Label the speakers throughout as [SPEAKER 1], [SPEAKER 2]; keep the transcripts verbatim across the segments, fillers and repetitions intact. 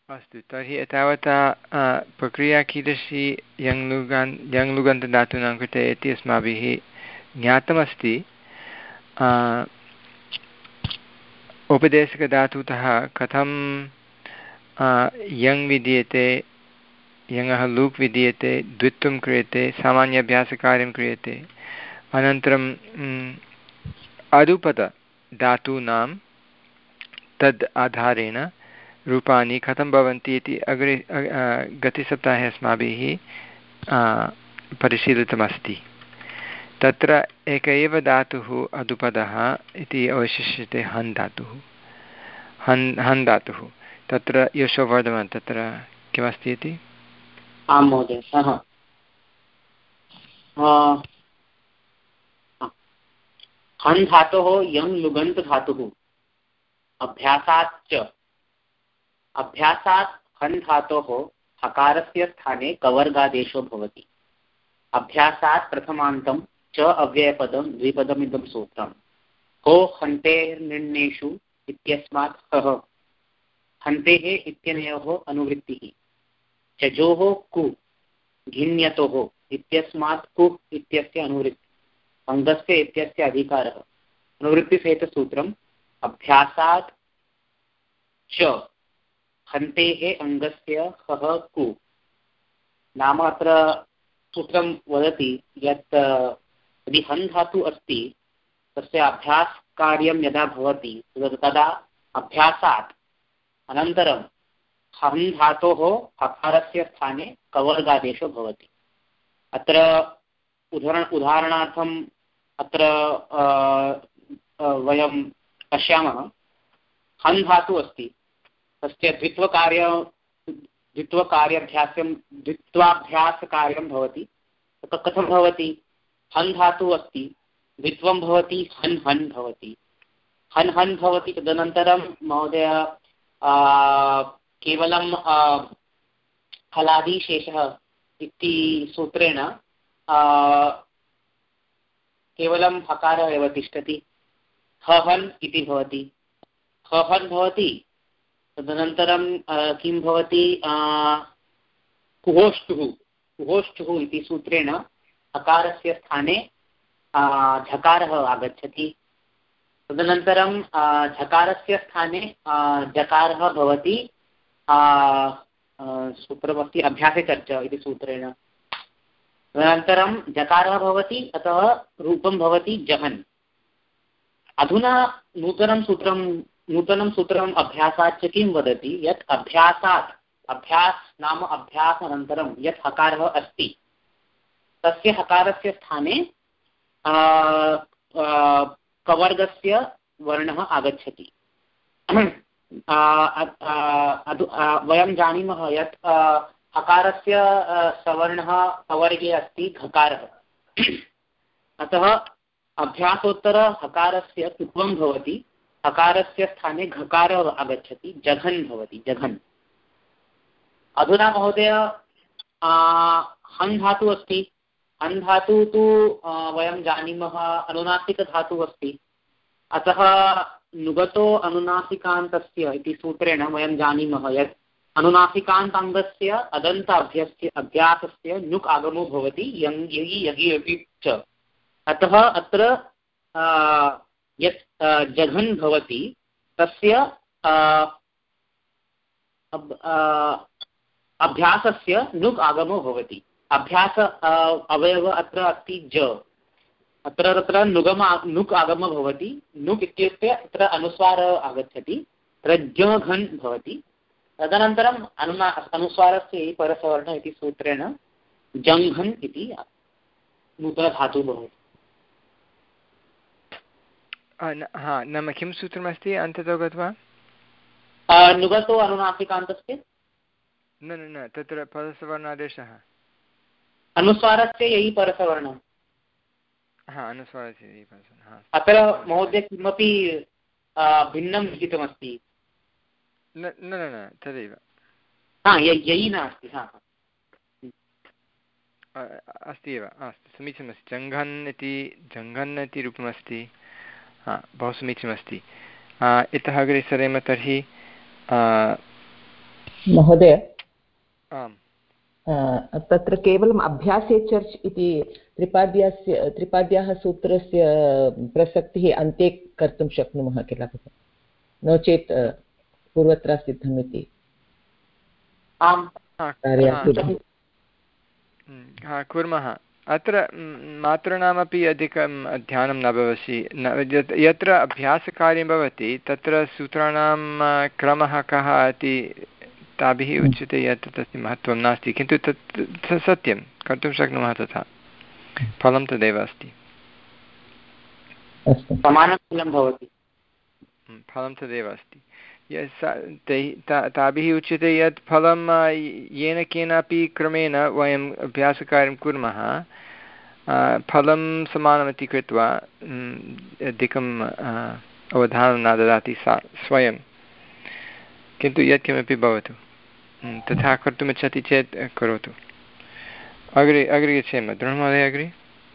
[SPEAKER 1] अस्तु तर्हि एतावता प्रक्रिया कीदृशी यङ्लुगान् यङ्लुगन्तधातूनां कृते इति अस्माभिः ज्ञातमस्ति। औपदेशिकधातुतः कथं यङ् विधीयते, यङः लूक् विधीयते, द्वित्वं क्रियते, सामान्याभ्यासकार्यं क्रियते, अनन्तरं अदुपदधातूनां तद् आधारेण रूपाणि कथं भवन्ति इति अग्रे गतसप्ताहे अस्माभिः परिशीलितमस्ति। तत्र एक एव धातुः अदुपदः इति अवशिष्यते हन् धातुः, हन् हन् धातुः। तत्र यशोवर्धमान तत्र किमस्ति इति?
[SPEAKER 2] आं महोदय, हन् धातोः यङ् लुगन्त धातुः अभ्यासाच्च, अभ्यासात् हन् धातोः हकारस्य स्थाने कवर्गादेशो भवति। अभ्यासात् प्रथमान्तं च अव्ययपदं द्विपदमिदं सूत्रम्। हो हन्तेर्निर्णेषु इत्यस्मात् हः, हन्तेः इत्यनयोः अनुवृत्तिः। चजोः कु घिन्यतोः इत्यस्मात् कुः इत्यस्य अनुवृत्तिः। अङ्गस्य इत्यस्य अधिकारः। अनुवृत्तिसहितसूत्रम् अभ्यासात् च हन्तेः अङ्गस्य हः कु। नाम अत्र सूत्रं वदति यत् यदि हन् धातु अस्ति तस्य अभ्यासकार्यं यदा भवति तदा अभ्यासात् अनन्तरं हन् धातोः हकारस्य स्थाने कवर्गादेशो भवति। अत्र उदाहरण उदाहरणार्थम् अत्र वयं पश्यामः, हन् धातु अस्ति, तस्य द्वित्वकार्य द्वित्वकार्याभ्यासं द्वित्वाभ्यासकार्यं भवति। कथं भवति? हन् धातु अस्ति, द्वित्वं भवति, हन् हन् भवति, हन् हन् भवति। तदनन्तरं महोदय केवलं हलादिशेषः इति सूत्रेण केवलं हकारः एव तिष्ठति, हन् इति भवति, हन् भवति। तदनन्तरं किं भवति? कुहोष्टुः, कुहोष्टुः इति सूत्रेण हकारस्य स्थाने झकारः आगच्छति। तदनन्तरं झकारस्य स्थाने जकारः भवति, सूत्रमस्ति अभ्यासे चर्चा इति सूत्रेण। तदनन्तरं जकारः भवति, अतः रूपं भवति जहन्। अधुना नूतनं सूत्रं नूतनं सूत्रम् अभ्यासात् किं वदति यत् अभ्यासात्, अभ्यास नाम अभ्यासानन्तरं यत् हकारः अस्ति तस्य हकारस्य स्थाने कवर्गस्य वर्णः आगच्छति। वयं जानीमः यत् हकारस्य सवर्णः कवर्गे अस्ति घकारः, अतः अभ्यासोत्तर हकारस्य कुत्वं भवति, हकारस्य स्थाने घकारः आगच्छति, जघन् भवति, जघन्। अधुना महोदय हन् धातु अस्ति, हन् धातु तु वयं जानीमः अनुनासिकधातुः अस्ति, अतः नुगतो अनुनासिकान्तस्य इति सूत्रेण वयं जानीमः यत् अनुनासिकान्ताङ्गस्य अदन्त अभ्यस्य अभ्यासस्य नुक् आगमो भवति यङ् यगि यगि यगि च। अतः अत्र यत् जघन् भवति तस्य अभ्यासस्य नुक् आगमो भवति। अभ्यास अवयव अत्र अस्ति ज, अत्र तत्र नुगम नुक् आगमो भवति। नुक् इत्युक्ते अत्र अनुस्वारः आगच्छति, तत्र जघन् भवति। तदनन्तरम् अनुना अनुस्वारस्य परसवर्णः इति सूत्रेण जङ्घन् इति नूतनधातुः भवति।
[SPEAKER 1] हा, नाम किं सूत्रमस्ति अन्ततो गत्वा?
[SPEAKER 2] नुगतो अनुनासिकान्तस्य।
[SPEAKER 1] न न न तत्र परसवर्णादेशः
[SPEAKER 2] अनुस्वारस्य ययि परसवर्णः।
[SPEAKER 1] हा, अनुस्वारस्य ययि परसवर्णः।
[SPEAKER 2] अत्र महोदय किमपि भिन्नं लिखितमस्ति?
[SPEAKER 1] न न न तदेव।
[SPEAKER 2] हा, ययि नास्ति। हा,
[SPEAKER 1] अस्ति एव, अस्तु, समीचीनमस्ति। जङ्घन् इति जङ्घन् इति रूपमस्ति। हा, बहु समीचीनमस्ति। इतः अग्रे सरेम तर्हि।
[SPEAKER 3] महोदय
[SPEAKER 1] आम्
[SPEAKER 3] तत्र केवलम् अभ्यासे चर्च् इति त्रिपाद्यस्य त्रिपाद्याः सूत्रस्य प्रसक्तिः अन्ते कर्तुं शक्नुमः किल नो चेत् पूर्वत्र सिद्धम् इति
[SPEAKER 1] कुर्मः अत्र मातॄणामपि अधिकं ध्यानं न भवति यत्र अभ्यासकार्यं भवति तत्र सूत्राणां क्रमः कः इति ताभिः उच्यते यत् तस्य महत्त्वं नास्ति किन्तु तत् सत्यं कर्तुं शक्नुमः तथा फलं तदेव अस्ति
[SPEAKER 2] समानफलं भवति
[SPEAKER 1] फलं तदेव अस्ति तैः ताभिः उच्यते यत् फलं येन केनापि क्रमेण वयम् अभ्यासकार्यं कुर्मः फलं समानमिति कृत्वा अधिकम् अवधानं न ददाति सा स्वयं किन्तु यत्किमपि भवतु तथा कर्तुमिच्छति चेत् करोतु अग्रे अग्रे गच्छेम दृढमहोदय अग्रे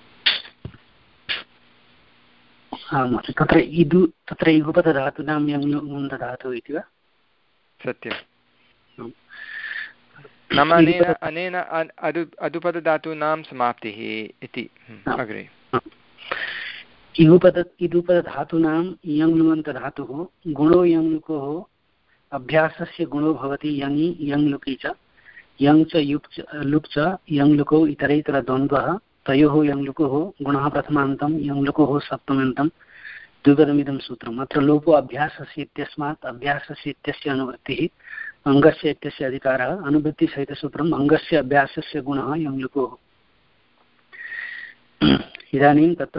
[SPEAKER 4] तत्र इदु तत्र युगपदधातूनां यं ददातु इति वा
[SPEAKER 1] सत्यं नाम अनेन अनेन अदु अदुपदधातूनां समाप्तिः इति अग्रे
[SPEAKER 4] इगुपद इदुपदधातूनां यङ् लुङन्तधातुः गुणो यङ् लुकोः अभ्यासस्य गुणो भवति यङि यङ् लुकि च यङ् च युक् च लुक् च यङ् लुकौ इतरेतरद्वन्द्वः तयोः यङ् लुकोः गुणः प्रथमान्तं यङ् लुकोः सप्तमान्तं द्विपदमिदं सूत्रम् अत्र लोपो अभ्यासस्य इत्यस्मात् अभ्यासस्य इत्यस्य अनुवृत्तिः अङ्गस्य इत्यस्य अधिकारः अनुवृत्तिसहितसूत्रम् अङ्गस्य अभ्यासस्य गुणः यङ् लुकोः इदानीं तत्र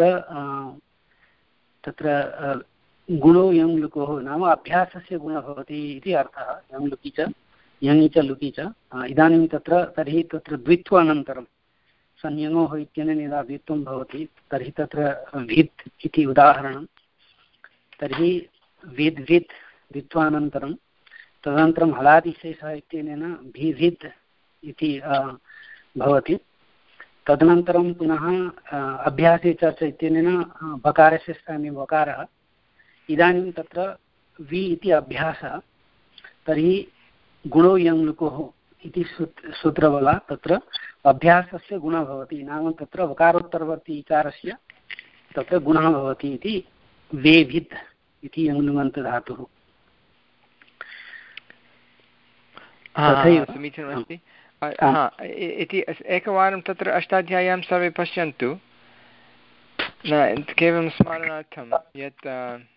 [SPEAKER 4] तत्र गुणो यङ् लुकोः नाम अभ्यासस्य गुणः भवति इति अर्थः यङ् लुकि च यङि च लुकि च इदानीं तत्र तर्हि तत्र द्वित्वानन्तरं संयङोः इत्यनेन यदा द्वित्वं भवति तर्हि तत्र विद् इति उदाहरणं तर्हि विद् विद् द्वित्वानन्तरं तदनन्तरं हलादिशेषः इत्यनेन भिविद् इति भवति तदनन्तरं पुनः अभ्यासे चर्च इत्यनेन बकारस्य स्थाने वकारः इदानीं तत्र वि इति अभ्यासः तर्हि गुणो यङ् लुकोः इति सूत्रबला तत्र अभ्यासस्य गुणः भवति नाम तत्र वकारोत्तरवर्ती इकारस्य तत्र गुणः भवति इति वेभित् इति यङ् लुङन्तधातुः
[SPEAKER 1] समीचीनमस्ति इति एकवारं तत्र अष्टाध्याय्यां सर्वे पश्यन्तु न केवलं स्मरणार्थं यत्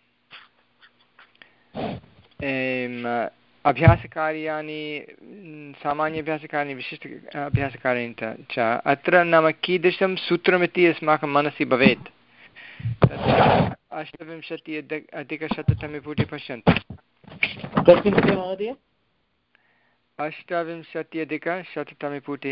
[SPEAKER 1] अभ्यासकार्याणि सामान्य अभ्यासकार्याणि विशिष्ट अभ्यासकार्याणि च अत्र नाम कीदृशं सूत्रमिति अस्माकं मनसि भवेत् अष्टविंशति अधिकशततमे पुटे पश्यन्तु
[SPEAKER 2] महोदय
[SPEAKER 1] अष्टाविंशत्यधिकशततमे पुटे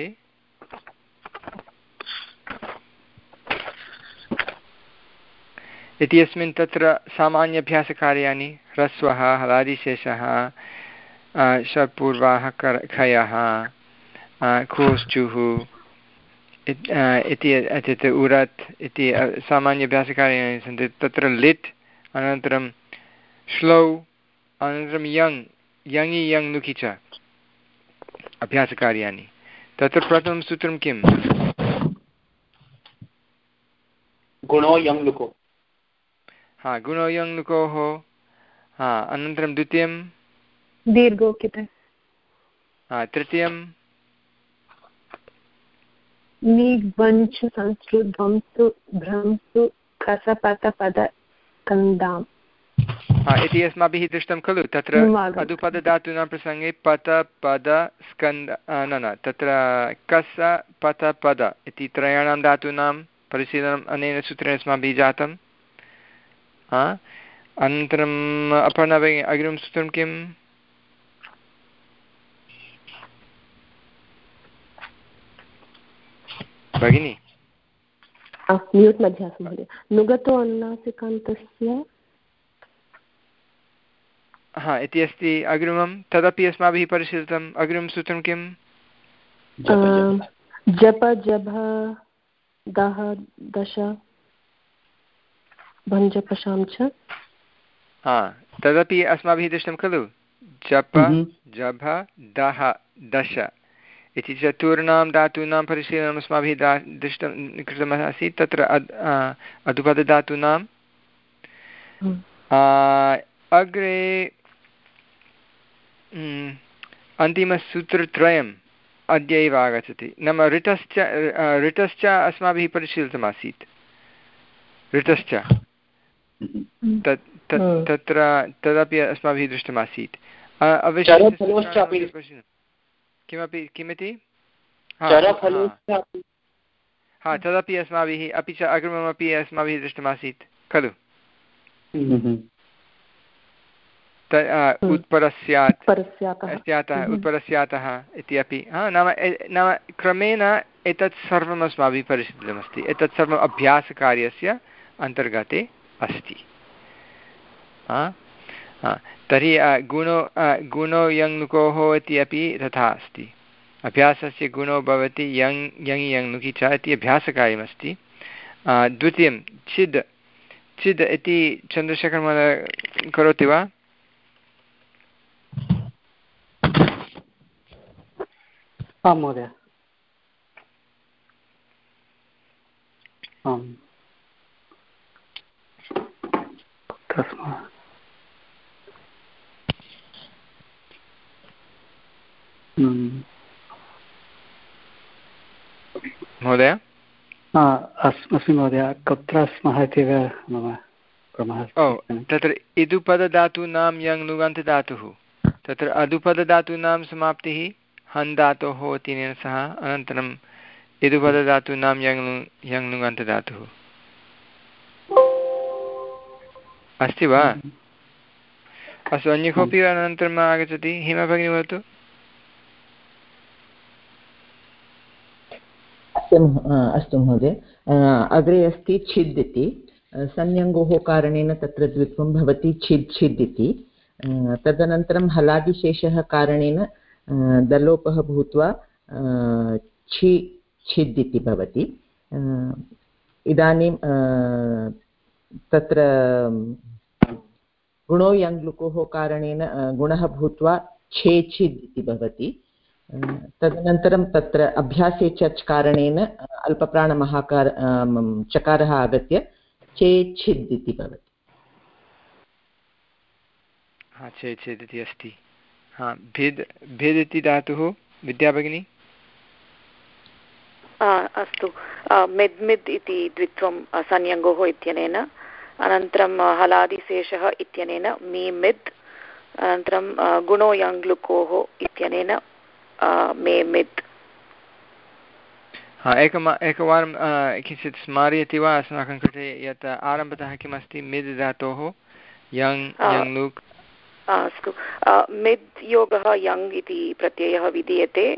[SPEAKER 1] इत्यस्मिन् तत्र सामान्याभ्यासकार्याणि ह्रस्वः हलादिशेषः षट्पूर्वाः खयः खोश्चुः इति इत्युक्ते उरत् इति सामान्याभ्यासकार्याणि सन्ति तत्र लिट् अनन्तरं श्लौ अनन्तरं यङ् यङि यङ् लुकि च अभ्यासकार्याणि तत्र प्रथमं सूत्रं किं
[SPEAKER 2] गुणो यङ् लुको
[SPEAKER 1] हा गुणो यङ् लुकोः हा अनन्तरं द्वितीयं
[SPEAKER 5] दीर्घो कित
[SPEAKER 1] हा तृतीयं
[SPEAKER 5] निग्वञ्च संस्कृत ध्वंसु भ्रंसु खसपतपदकन्दाम्
[SPEAKER 1] इति अस्माभिः दृष्टं खलु तत्र अदुपदधातूनां प्रसङ्गे पत पद स्कन्द न न तत्र कस पत पद इति त्रयाणां धातूनां परिशीलनम् अनेन सूत्रेण अस्माभिः जातम् अनन्तरम् अपर्णा भगिनी अग्रिमं सूत्रं किम् भगिनी
[SPEAKER 5] म्यूट् मध्ये अस्ति महोदय नुगतो अनुनासिकान्तस्य
[SPEAKER 1] हा इति अस्ति अग्रिमं तदपि अस्माभिः परिशीलितम् अग्रिमं सूत्रं किं
[SPEAKER 5] जप जभ दह दश भञ्जपशां च
[SPEAKER 1] हा तदपि अस्माभिः दृष्टं खलु जप जभ दह दश इति चतुर्णां धातूनां परिशीलनम् अस्माभिः दा दृष्टं कृतमासीत्। तत्र अधुपदधातूनां अग्रे अन्तिमसूत्रत्रयम् अद्य एव आगच्छति, नाम ऋतश्च ऋतश्च अस्माभिः परिशीलितमासीत्। ऋतश्च तत् तत्र तदपि अस्माभिः दृष्टमासीत्। किमपि किमिति हा तदपि अस्माभिः, अपि च अग्रिममपि अस्माभिः दृष्टमासीत् खलु। उत्परस्यात् स्यातः उत्परस्यातः इति अपि नाम नाम क्रमेण एतत् सर्वम् अस्माभिः परिशीलितमस्ति। एतत् सर्वम् अभ्यासकार्यस्य अन्तर्गते अस्ति। तर्हि गुणो गुणो यङ् इति अपि तथा अस्ति। अभ्यासस्य गुणो भवति यङ् यङ् यङ् नुकि च इति अभ्यासकार्यमस्ति। द्वितीयं छिद् छिद् इति चन्द्रशेखरमहोदय करोति वा?
[SPEAKER 4] आं महोदय। आम्
[SPEAKER 1] महोदय
[SPEAKER 4] अस्मि महोदय, कुत्र स्मः इत्येव मम क्रमः।
[SPEAKER 1] ओ तत्र इदुपदधातूनां यङ् नुगन्तधातुः, तत्र अदुपदधातूनां समाप्तिः हन् धातोः इत्यनेन सह, अनन्तरम् इदुपदधातूनां यङ् यङ् नुगन्तधातुः अस्ति वा? अस्तु, अन्य कोऽपि अनन्तरम् आगच्छति? हेमा भगिनी वदतु।
[SPEAKER 3] अस्तु महोदय, अग्रे अस्ति छिद् इति। संयङ्गोः कारणेन तत्र द्वित्वं भवति छिद् छिद् इति। तदनन्तरं हलादिशेषः कारणेन दलोपः भूत्वा छि छिद् इति भवति। इदानीं तत्र गुणो यङ्लुकोः कारणेन गुणः भूत्वा छे छिद् इति भवति। तदनन्तरं तत्र अभ्यासे चच् कारणेन अल्पप्राणमहाकार चकारः आगत्य चे छिद् इति भवति।
[SPEAKER 1] हा चे छिद् इति अस्ति। हा भिद् भिद् इति धातुः विद्या भगिनी।
[SPEAKER 6] अस्तु, मिद् मिद् इति द्वित्वं संयङ्गोः इत्यनेन, अनन्तरं हलादिशेषः इत्यनेन मी मिद्, अनन्तरं गुणो यङ्लुकोः इत्यनेन मे मिद्।
[SPEAKER 1] हा एकम् एकवारं किञ्चित् स्मारयति वा अस्माकं कृते यत् आरम्भतः किमस्ति? मिद् धातोः यङ् यङ्लुक्।
[SPEAKER 6] अस्तु, मिद् योगः यङ् इति प्रत्ययः विधीयते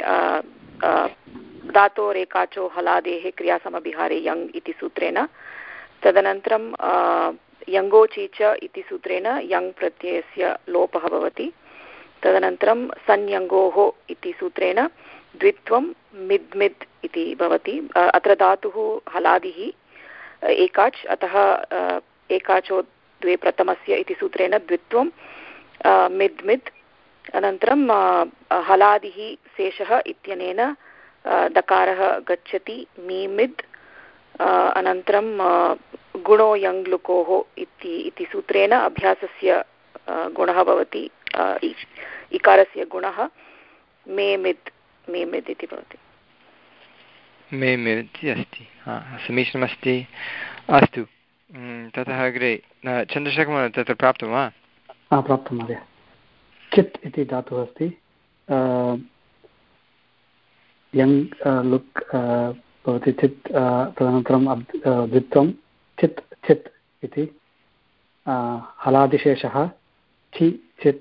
[SPEAKER 6] धातोरेकाचो हलादेः क्रियासमभिहारे यङ् इति सूत्रेण। तदनन्तरं यङ्गोचि च इति सूत्रेण यङ् प्रत्ययस्य लोपः भवति। तदनन्तरं संयङ्गोः इति सूत्रेण द्वित्वं मिद् मिद् इति भवति। अत्र धातुः हलादिः एकाच्, अतः एकाचो द्वे प्रथमस्य इति सूत्रेण द्वित्वं मिद् मिद्। अनन्तरं हलादिः शेषः इत्यनेन दकारः गच्छति मी मिद्। अनन्तरं गुणो यङ्लुकोः इति इति सूत्रेण अभ्यासस्य गुणः भवति, इकारस्य गुणः मे मिद् मे मिद् इति भवति।
[SPEAKER 1] मे मिद् इति अस्ति। हा समीचीनमस्ति। अस्तु, ततः अग्रे चन्द्रशेखरमहोदय तत्र प्राप्तं वा?
[SPEAKER 4] हा प्राप्तं महोदय। चित् इति धातुः अस्ति। यङ् लुक् भवति चित्, तदनन्तरं द्वित्वं चित् चित् इति, हलादिशेषः चि चित्,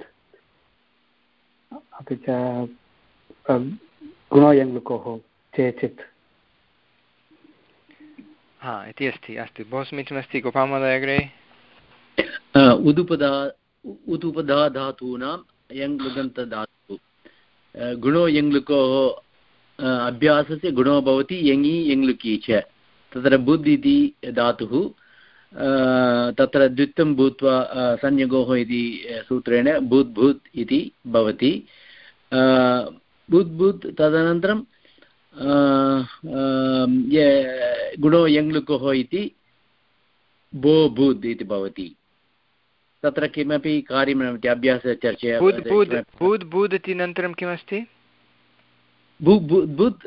[SPEAKER 4] अपि च गुणो यङ्लुकोः चे चित्।
[SPEAKER 1] हा इति अस्ति। अस्तु, बहु समीचीनमस्ति। गोपालमहोदय अग्रे।
[SPEAKER 7] उदुपदा उदुपदा धातूनां यङ् लुगन्तधातुः गुणो यङ्लुकोः अभ्यासस्य गुणो भवति यङि यङ्लुकी च। तत्र बुद् इति धातुः तत्र द्वित्वं भूत्वा संयोगोः इति सूत्रेण भूत् भूत् इति भवति। भूत् भूत् तदनन्तरं गुणो यङ्लुकोः इति भो भूत् इति भवति। तत्र किमपि कार्यं न भवति। अभ्यासचर्चया
[SPEAKER 1] भूत् भूत् इति अनन्तरं किमस्ति?
[SPEAKER 7] भूत् भूत् भूत्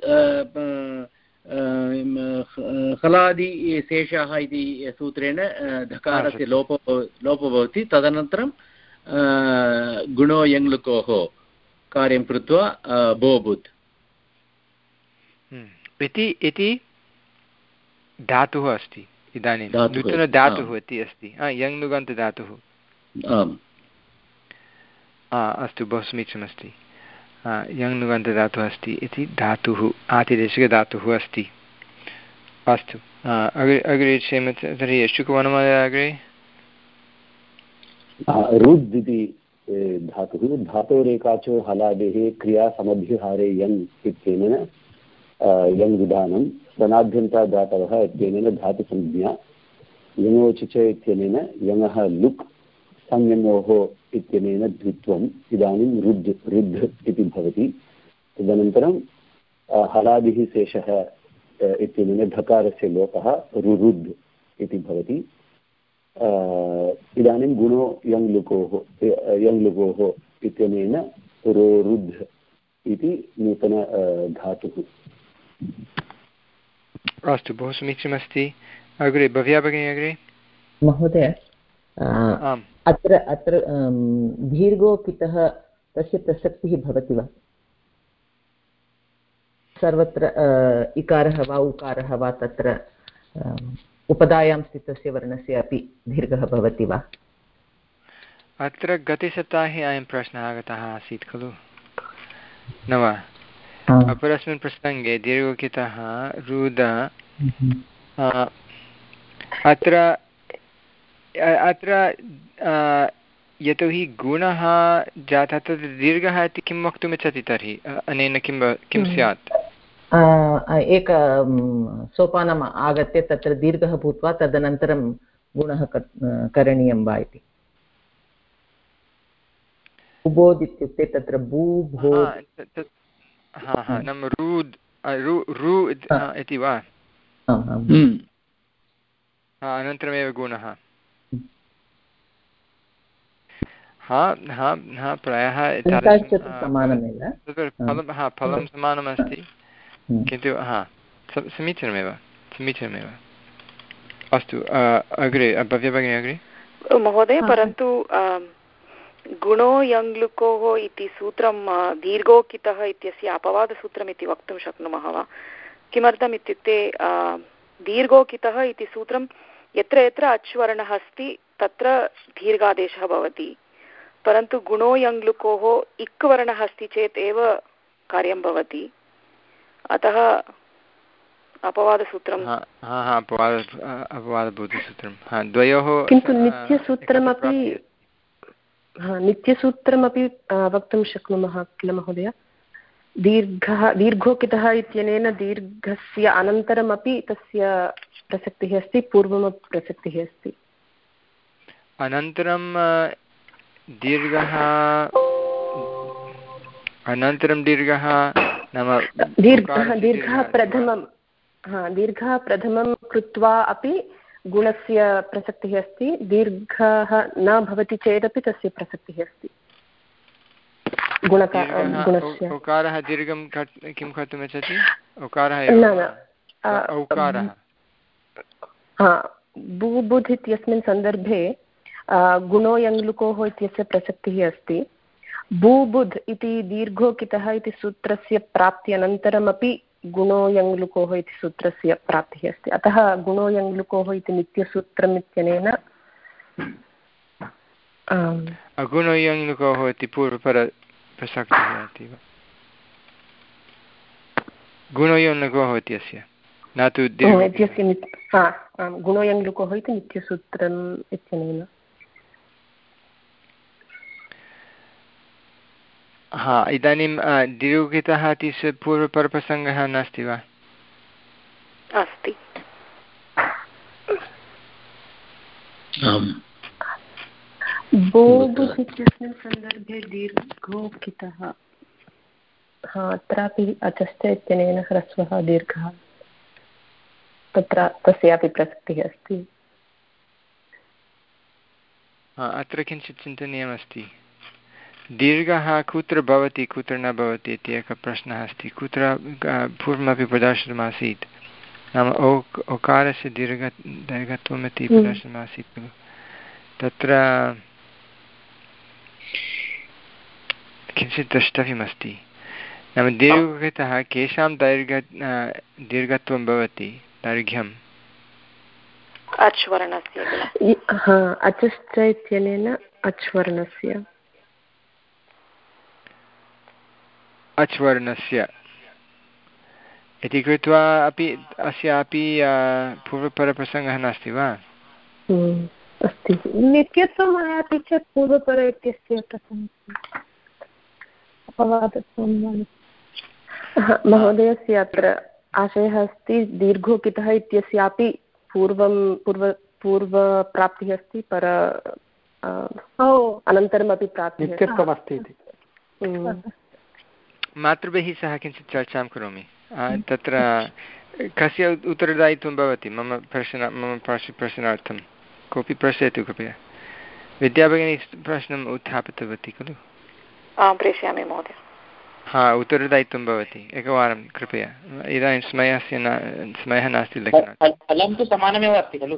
[SPEAKER 7] हलादिशेषः इति सूत्रेण धकारस्य लोपो लोपो भवति। तदनन्तरं गुणो यङ्लुकोः कार्यं कृत्वा बोभूत्
[SPEAKER 1] इति इति धातुः अस्ति। इदानीं नूतनधातुः इति अस्ति यङ्लुगन्तधातुः। अस्तु, बहु समीचीनमस्ति। यङ्लुगन्तधातुः अस्ति इति धातुः आतिदेशिकधातुः अस्ति। अस्तु, अग्रे अग्रे क्षेम तर्हि शुकवनमय अग्रे
[SPEAKER 8] रुद् इति धातुः धातोरेकाचो हलादेः क्रिया समभ्युहारे यङ् इत्यनेन यङ् विधानं स्तनाभ्यन्तादातवः इत्यनेन धातुसंज्ञा यङोचिच इत्यनेन यङः लुक् संयमोः इत्यनेन द्वित्वम् इदानीं रुद् रुद्ध इति भवति। तदनन्तरं हलादिः शेषः इत्यनेन धकारस्य लोपः रुरुद् इति भवति। इदानीं गुणो यङ्लुकोः यङ्लुकोः इत्यनेन रोरुद्ध इति नूतन धातुः।
[SPEAKER 1] अस्तु, बहु समीचीनमस्ति। अग्रे भव्या भगिनी अग्रे।
[SPEAKER 3] महोदय, अत्र अत्र दीर्घोपितः तस्य प्रसक्तिः भवति वा? सर्वत्र इकारः वा उकारः वा तत्र उपधायां स्थितस्य वर्णस्य अपि दीर्घः भवति वा?
[SPEAKER 1] अत्र गतसप्ताहे अयं प्रश्नः आगतः आसीत् खलु, न वा? अपरस्मिन् प्रसङ्गे दीर्घोकितः रुद अत्र अत्र यतोहि गुणः जातः तद् दीर्घः इति किं वक्तुमिच्छति तर्हि अनेन किं किं स्यात्?
[SPEAKER 3] एक सोपानम् आगत्य तत्र दीर्घः भूत्वा तदनन्तरं गुणः करणीयं वा इति। उबोध् इत्युक्ते तत्र भू भो
[SPEAKER 1] हा हा नाम रुद् रु इति वा? अनन्तरमेव गुणः। हा हा हा प्रायः फलं हा फलं समानमस्ति, किन्तु हा समीचीनमेव समीचीनमेव। अस्तु, अग्रे भव्या भगिनी अग्रे।
[SPEAKER 6] महोदय, परन्तु गुणो यङ्लुकोः इति सूत्रं दीर्घोकितः इत्यस्य अपवादसूत्रम् इति वक्तुं शक्नुमः वा? किमर्थम् इत्युक्ते दीर्घोकितः इति सूत्रं यत्र यत्र अच्वर्णः अस्ति तत्र दीर्घादेशः भवति, परन्तु गुणो यङ्लुकोः इक् वर्णः अस्ति चेत् एव कार्यं भवति। अतः अपवादसूत्रं
[SPEAKER 1] अपवादभूतसूत्रं द्वयोः।
[SPEAKER 5] किन्तु नित्यसूत्रमपि नित्यसूत्रमपि वक्तुं शक्नुमः किल महोदय? दीर्घः दीर्घोकितः इत्यनेन दीर्घस्य अनन्तरमपि तस्य प्रसक्तिः अस्ति, पूर्वमपि प्रसक्तिः अस्ति।
[SPEAKER 1] अनन्तरं दीर्घः अनन्तरं दीर्घः नाम
[SPEAKER 5] दीर्घः दीर्घः प्रथमं हा दीर्घः प्रथमं कृत्वा अपि गुणस्य प्रसक्तिः अस्ति, दीर्घः न भवति चेदपि तस्य प्रसक्तिः अस्ति। गुणस्य
[SPEAKER 1] उकारः दीर्घं किं कर्तुम् इच्छति? उकारः औकारः
[SPEAKER 5] बुबुध् इत्यस्मिन् सन्दर्भे गुणो यङ्लुकोः इत्यस्य प्रसक्तिः अस्ति। बुबुध् इति दीर्घोकितः इति सूत्रस्य प्राप्त्यनन्तरमपि गुणो यङ्लुकोः इति सूत्रस्य प्राप्तिः अस्ति। अतः गुणो यङ्लुकोः इति नित्यसूत्रम् इत्यनेन
[SPEAKER 1] गुणो यङ्लुकोः इति पूर्वपरप्रसक्तिः अस्ति वा? गुणो यङ्लुकोः इत्यस्य न तु
[SPEAKER 5] इत्यस्य गुणो यङ्लुकोः इति नित्यसूत्रम् इत्यनेन।
[SPEAKER 1] हा, इदानीं दीर्घितः इति पूर्वपरप्रसङ्गः नास्ति वा?
[SPEAKER 6] अस्ति।
[SPEAKER 5] बोबुस् इत्यस्मिन् सन्दर्भे दीर्घोक्तिः हा अत्रापि अचश्च इत्यनेन ह्रस्वः दीर्घः तत्र तस्यापि प्रसक्तिः अस्ति।
[SPEAKER 1] अत्र किञ्चित् चिन्तनीयमस्ति। दीर्घः कुत्र भवति कुत्र न भवति इति एकः प्रश्नः अस्ति। कुत्र पूर्वमपि प्रदर्शितमासीत् नाम ओक् ओकारस्य दीर्घ दीर्घत्वम् इति प्रदर्शितमासीत् खलु। तत्र किञ्चित् द्रष्टव्यमस्ति नाम दीर्घतः केषां दैर्घ दीर्घत्वं भवति दैर्घ्यम्
[SPEAKER 6] अच् वर्णस्य
[SPEAKER 5] अचश्च इत्यनेन अच् वर्णस्य
[SPEAKER 1] अच् वर्णस्य इति कृत्वा अपि अस्यापि पूर्वपरप्रसङ्गः नास्ति वा?
[SPEAKER 5] अस्ति नित्यत्वम् आयाति चेत् पूर्वपर इत्यस्य प्रसङ्गः अपवादत्वं महोदयस्य अत्र आशयः अस्ति दीर्घोकितः इत्यस्यापि पूर्वं पूर्व पूर्वप्राप्तिः अस्ति पर अनन्तरमपि प्राप्तिः
[SPEAKER 4] नित्यत्वमस्ति इति।
[SPEAKER 1] मातृभिः सह किञ्चित् चर्चां करोमि। तत्र कस्य उत्तरदायित्वं भवति मम प्रश्न मम पार्श्वे प्रश्नार्थं कोऽपि पृच्छतु कृपया। विद्याभगिनी प्रश्नम् उत्थापितवती खलु?
[SPEAKER 6] आं प्रेषयामि महोदय।
[SPEAKER 1] हा उत्तरदायित्वं भवति एकवारं कृपया। इदानीं समयस्य न समयः नास्ति लेखनार्थं।
[SPEAKER 2] फलं तु समानमेव अस्ति खलु?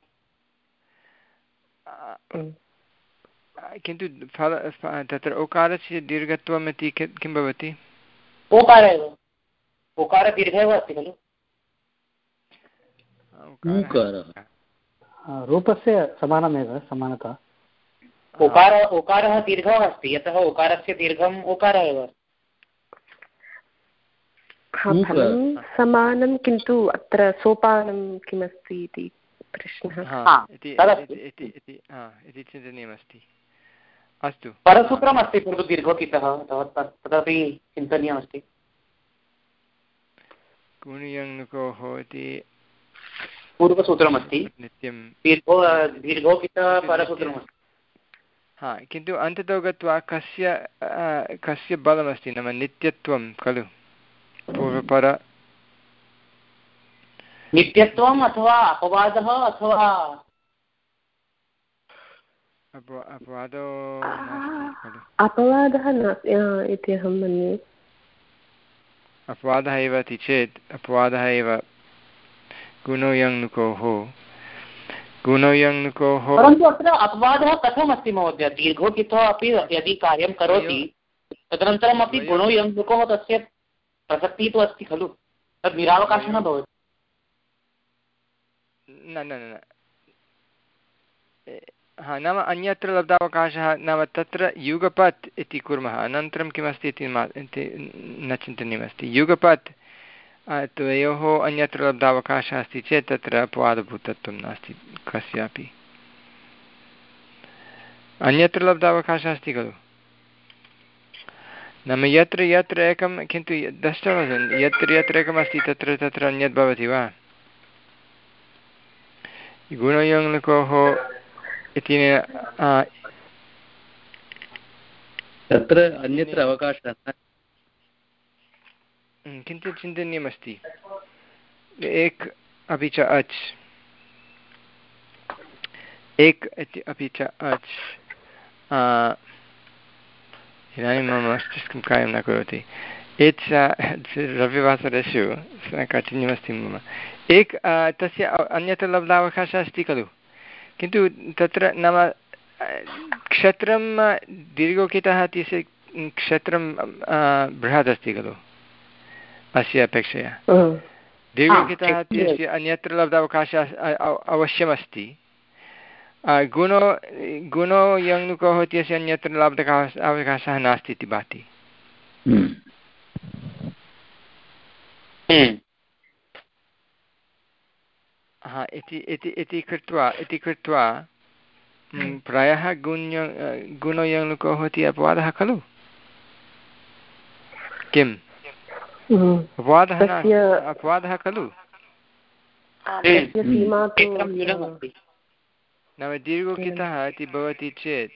[SPEAKER 1] किन्तु फल तत्र ओकारस्य दीर्घत्वम् इति किं भवति?
[SPEAKER 2] ओकार एव ओकार दीर्घः एव अस्ति खलु?
[SPEAKER 4] रूपस्य समानमेव समानता।
[SPEAKER 2] ओकार ओकारः दीर्घः अस्ति यतः ओकारस्य दीर्घम् ओकार एव।
[SPEAKER 5] फलं समानं किन्तु अत्र सोपानं किमस्ति इति प्रश्नः
[SPEAKER 1] इति चिन्तनीयमस्ति। अस्तु
[SPEAKER 2] परसूत्रम् अस्ति पूर्वदीर्घोकितः तदपि चिन्तनीयमस्ति।
[SPEAKER 1] गुणयङ्नुकोः इति
[SPEAKER 2] पूर्वसूत्रमस्ति
[SPEAKER 1] नित्यं
[SPEAKER 2] दीर्घो दीर्घोकितः परसूत्रमस्ति।
[SPEAKER 1] हा किन्तु अन्ततो गत्वा कस्य कस्य बलमस्ति नाम नित्यत्वं खलु पूर्वपर
[SPEAKER 2] नित्यत्वम् अथवा अपवादः अथवा
[SPEAKER 1] अपवादो
[SPEAKER 5] अपवादः इति अहं मन्ये।
[SPEAKER 1] अपवादः एव इति चेत् अपवादः एव गुणो यङ्नुकोः गुणो यङ्नुकोः।
[SPEAKER 2] परन्तु अत्र अपवादः कथमस्ति महोदय? दीर्घोकितः अपि यदि कार्यं करोति तदनन्तरम् अपि गुणो यङ्नुकोः तस्य प्रसक्तिः तु अस्ति खलु? तद् निरावकाशः भवति।
[SPEAKER 1] न न न हा नाम अन्यत्र लब्धावकाशः नाम तत्र युगपत् इति कुर्मः अनन्तरं किमस्ति इति न चिन्तनीयमस्ति। युगपत् द्वयोः अन्यत्र लब्धावकाशः अस्ति चेत् तत्र अपवादभूतत्वं नास्ति कस्यापि। अन्यत्र लब्धावकाशः अस्ति खलु नाम यत्र यत्र एकं किन्तु दृष्टवान् यत्र यत्र एकमस्ति तत्र तत्र अन्यत् भवति वा? गुणयङ्नुकोः इति
[SPEAKER 7] तत्र अन्यत्र अवकाशः
[SPEAKER 1] किञ्चित् चिन्तनीयमस्ति। एक अपि च अच् एक इति अपि च अच् इदानीं मम मस्तिष्कं कार्यं न करोति। एच् रविवासरेषु काठिन्यमस्ति मम। एक तस्य अन्यत्र लब्धावकाशः अस्ति खलु किन्तु तत्र नाम क्षेत्रं दीर्घोकितः इत्यस्य क्षेत्रं बृहदस्ति खलु अस्य अपेक्षया। दीर्घोकितः इत्यस्य अन्यत्र लब्धावकाशः अवश्यमस्ति। गुणो गुणो यङ्नुकोः इत्यस्य अन्यत्र लब्धकाश अवकाशः नास्ति इति भाति। हा इति इति इति कृत्वा इति कृत्वा प्रायः गुण्य गुणो यङ्नुकोः इति अपवादः खलु किम् अपवादः अपवादः खलु? नाम दीर्घोकितः इति भवति चेत्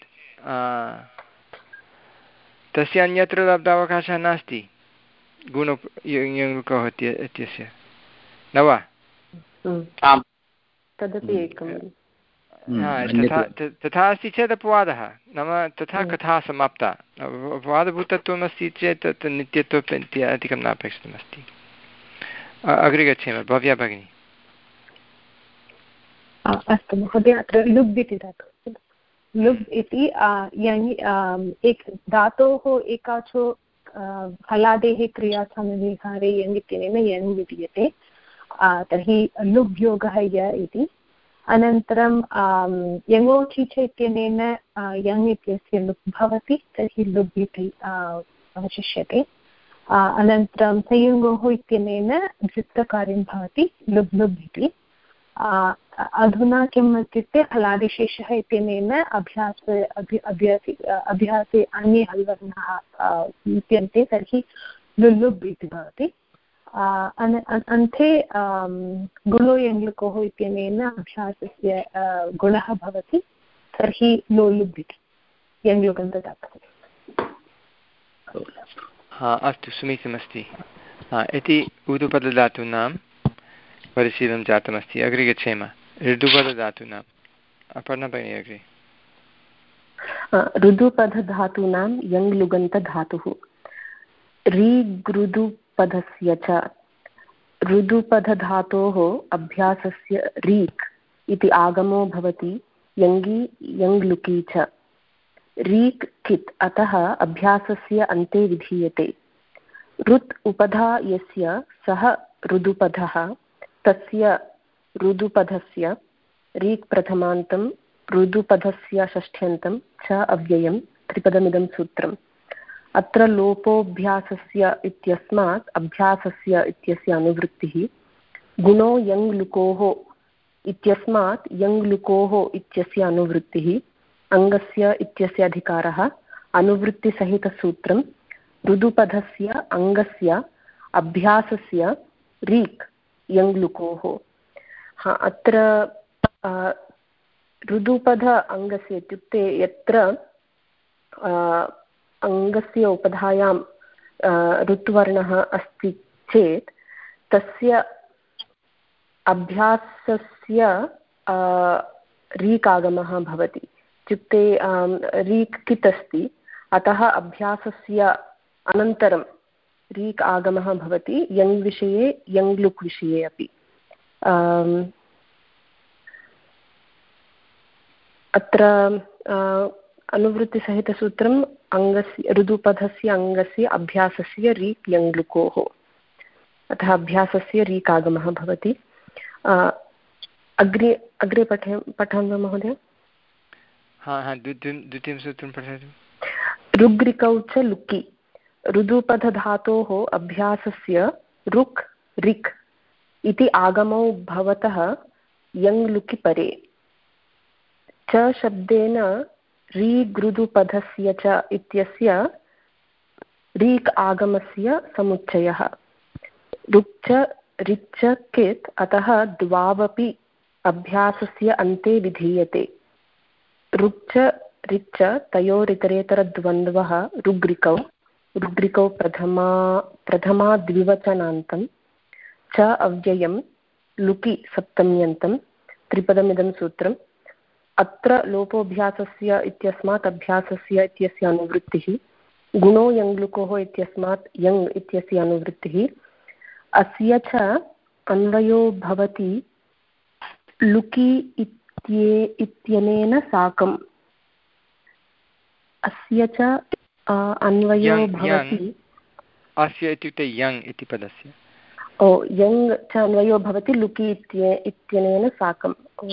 [SPEAKER 1] तस्य अन्यत्र लब्धावकाशः नास्ति गुण यङ्लुकः इत्यस्य न वा?
[SPEAKER 5] तदपि एकं
[SPEAKER 1] तथा अस्ति चेत् अपवादः, नाम तथा कथा समाप्ता। अपवादभूतत्वम् अस्ति चेत् तत् नित्यत्वम् अधिकं नापेक्षितमस्ति। अग्रे गच्छेम, भव्या भगिनी।
[SPEAKER 9] अस्तु महोदय, अत्र लुब् इति धातुः, लुब् इति एक धातोः एकाचो हलादेः क्रियासमविहारे यङ् इत्यनेन यङ् विधीयते, तर्हि लुब् योगः य इति। अनन्तरं यङोचीच इत्यनेन यङ् इत्यस्य लुब् भवति, तर्हि लुब् इति अवशिष्यते। अनन्तरं संयुङ्गोः इत्यनेन धृत्तकार्यं भवति, लुब् लुब् इति। अधुना किम् इत्युक्ते हलादिशेषः इत्यनेन अभ्यास अभ्यासि अभ्यासे अन्ये हल्वर्णाः विद्यन्ते, तर्हि लुल्लुब् इति भवति। अन्ते गुणो यङ्लुकोः इत्यनेन अभ्यासस्य गुणः भवति, तर्हि लोलुब् इति यङ्लुगन्तदातुः।
[SPEAKER 1] अस्तु, समीचीनमस्ति। इति ऊदुपदधातूनां परिशीलनं जातमस्ति। अग्रे गच्छेम, ऋदुपदधातूनाम्। अपर्णा भगिनी अग्रे।
[SPEAKER 5] ऋदुपदधातूनां यङ्लुगन्तधातुः ऋगृदुपदस्य च ऋदुपदधातोः अभ्यासस्य रीक् इति आगमो भवति, यङ्गी यङ्लुकी च। रीक् कित् अतः अभ्यासस्य अन्ते विधीयते। ऋत् उपधा यस्य सः ऋदुपदः, तस्य ऋदुपदस्य रीक् प्रथमान्तं ऋदुपदस्य षष्ठ्यन्तं च अव्ययं त्रिपदमिदं सूत्रम्। अत्र लोपोऽभ्यासस्य इत्यस्मात् अभ्यासस्य इत्यस्य अनुवृत्तिः। गुणो यङ्लुकोः इत्यस्मात् यङ्लुकोः इत्यस्य अनुवृत्तिः। अङ्गस्य इत्यस्य अधिकारः। अनुवृत्तिसहितसूत्रं ऋदुपदस्य अङ्गस्य अभ्यासस्य रीक् यङ्लुकोः। हा, अत्र ऋदुपद अङ्गस्य इत्युक्ते यत्र अङ्गस्य उपधायां ऋत्वर्णः अस्ति चेत् तस्य अभ्यासस्य रीक् आगमः भवति। इत्युक्ते रीक् कित् अस्ति, अतः अभ्यासस्य अनन्तरं रीक् आगमः भवति, यङ् विषये यङ्लुक् विषये अपि। अत्र अनुवृत्तिसहितसूत्रम् अङ्गस्य ऋदुपदस्य अङ्गस्य अभ्यासस्य रीक् यङ्लुकोः, अतः अभ्यासस्य रीक् आगमः भवति। अग्रे अग्रे पठे पठामि वा महोदय?
[SPEAKER 1] द्वितीयं सूत्रं पठतु।
[SPEAKER 5] ऋग्रिकौ च लुकि ऋदुपदधातोः अभ्यासस्य ऋक् ऋक् इति आगमौ भवतः यङ्लुकि परे। च शब्देन ऋगृदुपदस्य च इत्यस्य रीक् आगमस्य समुच्चयः। ऋक् च ऋक् च कित् अतः द्वावपि अभ्यासस्य अन्ते विधीयते। ऋक् च ऋक् च तयोरितरेतरद्वन्द्वः ऋग्रिकौ ऋग्रिकौ प्रथमा प्रथमा द्विवचनान्तं च अव्ययं लुकि सप्तम्यन्तं त्रिपदमिदं सूत्रम्। अत्र लोपोऽभ्यासस्य इत्यस्मात् अभ्यासस्य इत्यस्य अनुवृत्तिः। गुणो यङ्लुकोः इत्यस्मात् यङ् इत्यस्य अनुवृत्तिः। अस्य च अन्वयो भवति लुकि इत्ये इत्यनेन साकम्। अस्य च अन्वयो भवति,
[SPEAKER 1] अस्य इत्युक्ते यङ् इति पदस्य,
[SPEAKER 5] ओ यङ् च अन्वयो भवति लुकि इत्ये इत्यनेन साकम्।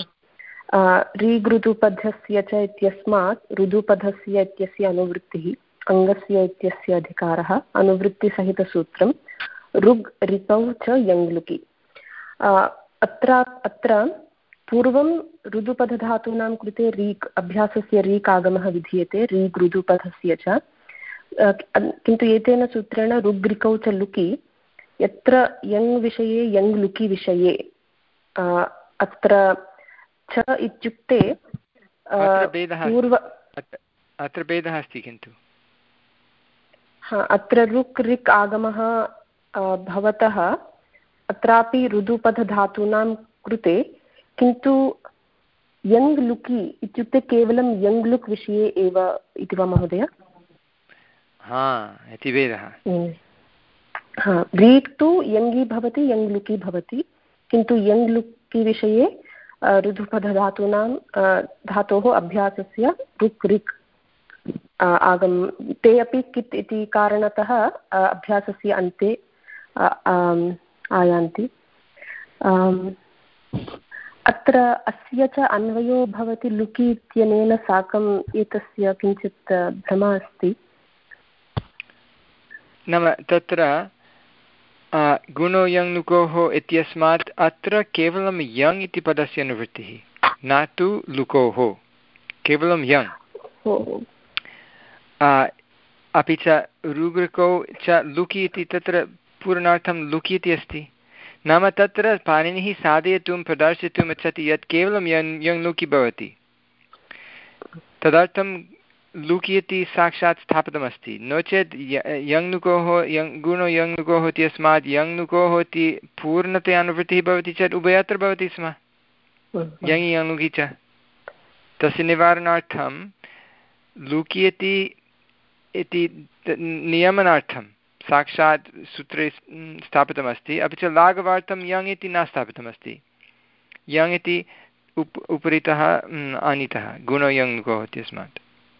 [SPEAKER 5] ऋगृदुपदस्य च इत्यस्मात् ऋदुपदस्य इत्यस्य अनुवृत्तिः। अङ्गस्य इत्यस्य अधिकारः। अनुवृत्तिसहितसूत्रं ऋग् ऋतौ च यङ्लुकि। अत्र अत्र पूर्वं ऋदुपदधातूनां कृते रीक् अभ्यासस्य रीक् आगमः विधीयते, रीग् ऋदुपदस्य च। किन्तु एतेन सूत्रेण ऋग्रिकौ च लुकि, यत्र यङ् विषये यङ् लुकि विषये अत्र च इत्युक्ते पूर्व
[SPEAKER 1] अत्र भेदः अस्ति किन्तु
[SPEAKER 5] हा अत्र ऋक् ऋक् आगमः भवतः अत्रापि ऋदुपधधातूनां कृते, किन्तु यङ् लुकि इत्युक्ते केवलं यङ् लुक् विषये एव इति वा महोदय?
[SPEAKER 1] हा इति भेदः।
[SPEAKER 5] हा रीक् तु यङ्गी भवति यङ् लुकि भवति, किन्तु यङ् लुकि विषये ऋदुपधधातूनां धातोः अभ्यासस्य ऋक् ऋक् आगम ते अपि कित् इति कारणतः अभ्यासस्य अन्ते आयान्ति। अत्र अस्य च अन्वयो भवति लुकि इत्यनेन साकम् एतस्य किञ्चित् भ्रमः अस्ति।
[SPEAKER 1] नाम तत्र गुणो यङ् लुकोः इत्यस्मात् अत्र केवलं यङ् इति पदस्य अनुवृत्तिः, न तु लुकोः, केवलं यङ्। अपि च रुगृकौ च लुकि इति तत्र पूर्णार्थं लुकि इति अस्ति। नाम तत्र पाणिनिः साधयितुं प्रदर्शितुम् इच्छति यत् केवलं यङ् यङ् लुकि भवति, तदर्थं लुकि इति साक्षात् स्थापितमस्ति। नो चेत् यङ् लुकोः यङ् गुणो यङ् लुकोः इत्यस्मात् यङ् लुकोः इति पूर्णतया अनुवृत्तिः भवति चेत् उभयत्र भवति स्म, यङि यङ् लुकि च। तस्य निवारणार्थं लुकि इति इति नियमनार्थं साक्षात् सूत्रे स्थापितमस्ति, अपि च लाघवार्थं यङ् इति न स्थापितमस्ति। यङ् इति उप उपरितः आनीतः गुणो यङ् लुकोः इत्यस्मात्।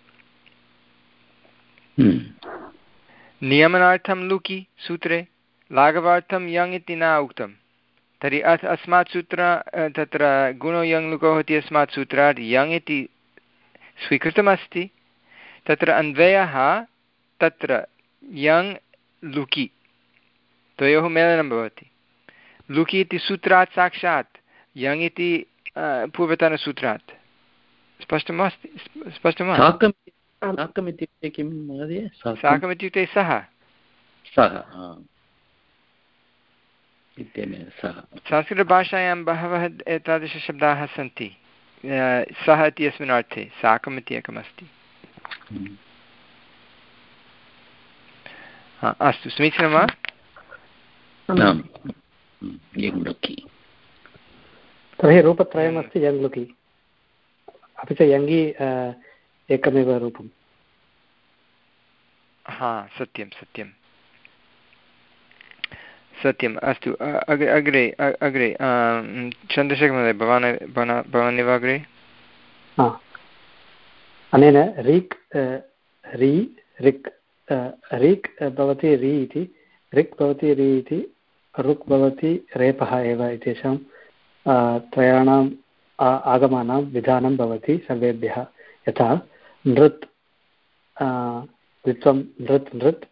[SPEAKER 1] नियमनार्थं लुकि सूत्रे, लाघवार्थं यङ् इति न उक्तं। तर्हि अस् अस्मात् सूत्र तत्र गुणो यङ् लुकोः इत्यस्मात् सूत्रात् यङ् इति स्वीकृतमस्ति। तत्र अन्वयः तत्र यङ् लुकि द्वयोः मेलनं भवति। लुकि इति सूत्रात् साक्षात् यङ् इति पूर्वतनसूत्रात्। स्पष्टम् अस्ति? स्पष्टं वा?
[SPEAKER 7] साकम् इत्युक्ते किं महोदय?
[SPEAKER 1] साकम् इत्युक्ते सः
[SPEAKER 7] सः
[SPEAKER 1] संस्कृतभाषायां बहवः एतादृशशब्दाः सन्ति सः इत्यस्मिन् अर्थे, साकम् इति एकमस्ति। अस्तु, समीचीनं वा?
[SPEAKER 4] तर्हि रूपत्रयमस्ति यङ् लुकि, अपि च यङ्गी एकमेव रूपं।
[SPEAKER 1] हा सत्यं सत्यं सत्यम्। अस्तु, अग्रे अग्रे अग्रे चन्द्रशेखर महोदय, भवान् भवान् अग्रे।
[SPEAKER 4] अनेन रीक् री ऋक् रीक् भवति री इति, ऋक् भवति री इति, ऋक् भवति रेपः एव इत्येषां त्रयाणाम् आगमानां विधानं भवति सर्वेभ्यः। यथा नृत् द्वित्वं नृत् नृत्,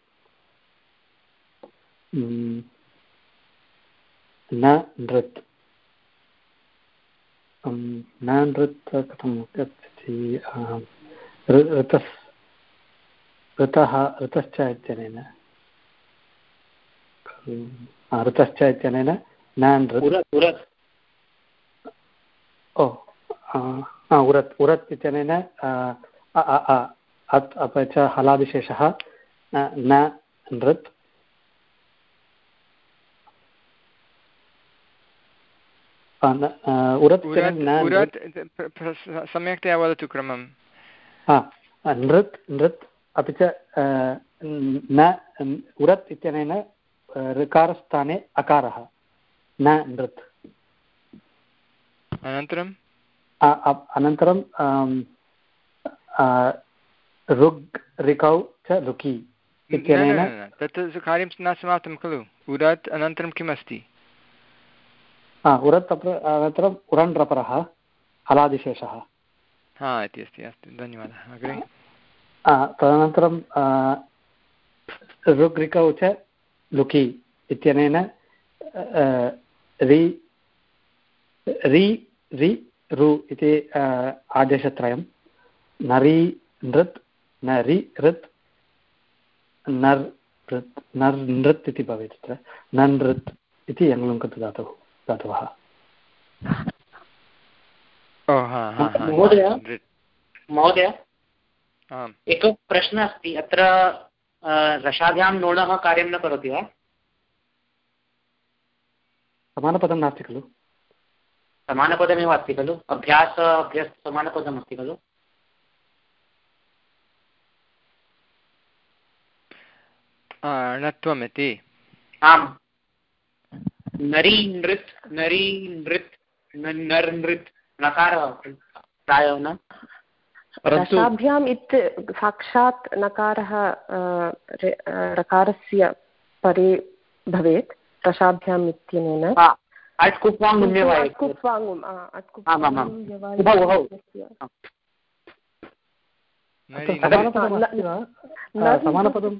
[SPEAKER 4] न नृत् न नृत् कथं गच्छति, ऋतस् ऋतः ऋतश्च इत्यनेन ऋतश्च इत्यनेन न नृत् ओ उरत् उरत् इत्यनेन अत् अपि च हलादिशेषः न नृत्। उरत्
[SPEAKER 1] सम्यक्तया वदतु क्रमं।
[SPEAKER 4] नृत् नृत् अपि च न उरत् इत्यनेन ऋकारस्थाने अकारः न नृत्।
[SPEAKER 1] अनन्तरं
[SPEAKER 4] अनन्तरं ऋग् ऋकौ च लुकि इत्यनेन
[SPEAKER 1] तत् कार्यं न समाप्तं खलु। उरत् अनन्तरं किम् अस्ति?
[SPEAKER 4] उरत् अनन्तरम् उरण्ड्रपरः हलादिशेषः
[SPEAKER 1] हा इति अस्ति। अस्तु, धन्यवादः। अग्रे
[SPEAKER 4] तदनन्तरं ऋग् ऋकौ च लुकि इत्यनेन रि रि रि रु इति आदेशत्रयं, नरि नृत् नरि ऋत् नर् ऋत् नर् नृत् इति भवेत्। तत्र ननृत् इति यङ्लुङ्कत् धातुः धातवः।
[SPEAKER 2] महोदय महोदय
[SPEAKER 1] आम्
[SPEAKER 2] एकः प्रश्नः अस्ति अत्र रसाभ्यां नोणः कार्यं न करोति वा?
[SPEAKER 4] समानपदं नास्ति खलु?
[SPEAKER 2] समानपदमेव अस्ति खलु, अभ्यास अभ्यास समानपदम् अस्ति खलु?
[SPEAKER 1] णत्वम् इति
[SPEAKER 2] आम् नरी नृत् नरी नृत् नर् नृत् नकारः प्रायः न,
[SPEAKER 5] रसाभ्याम् इत् साक्षात् नकारः रकारस्य परे भवेत् रसाभ्याम् इत्यनेन।
[SPEAKER 4] समानपदं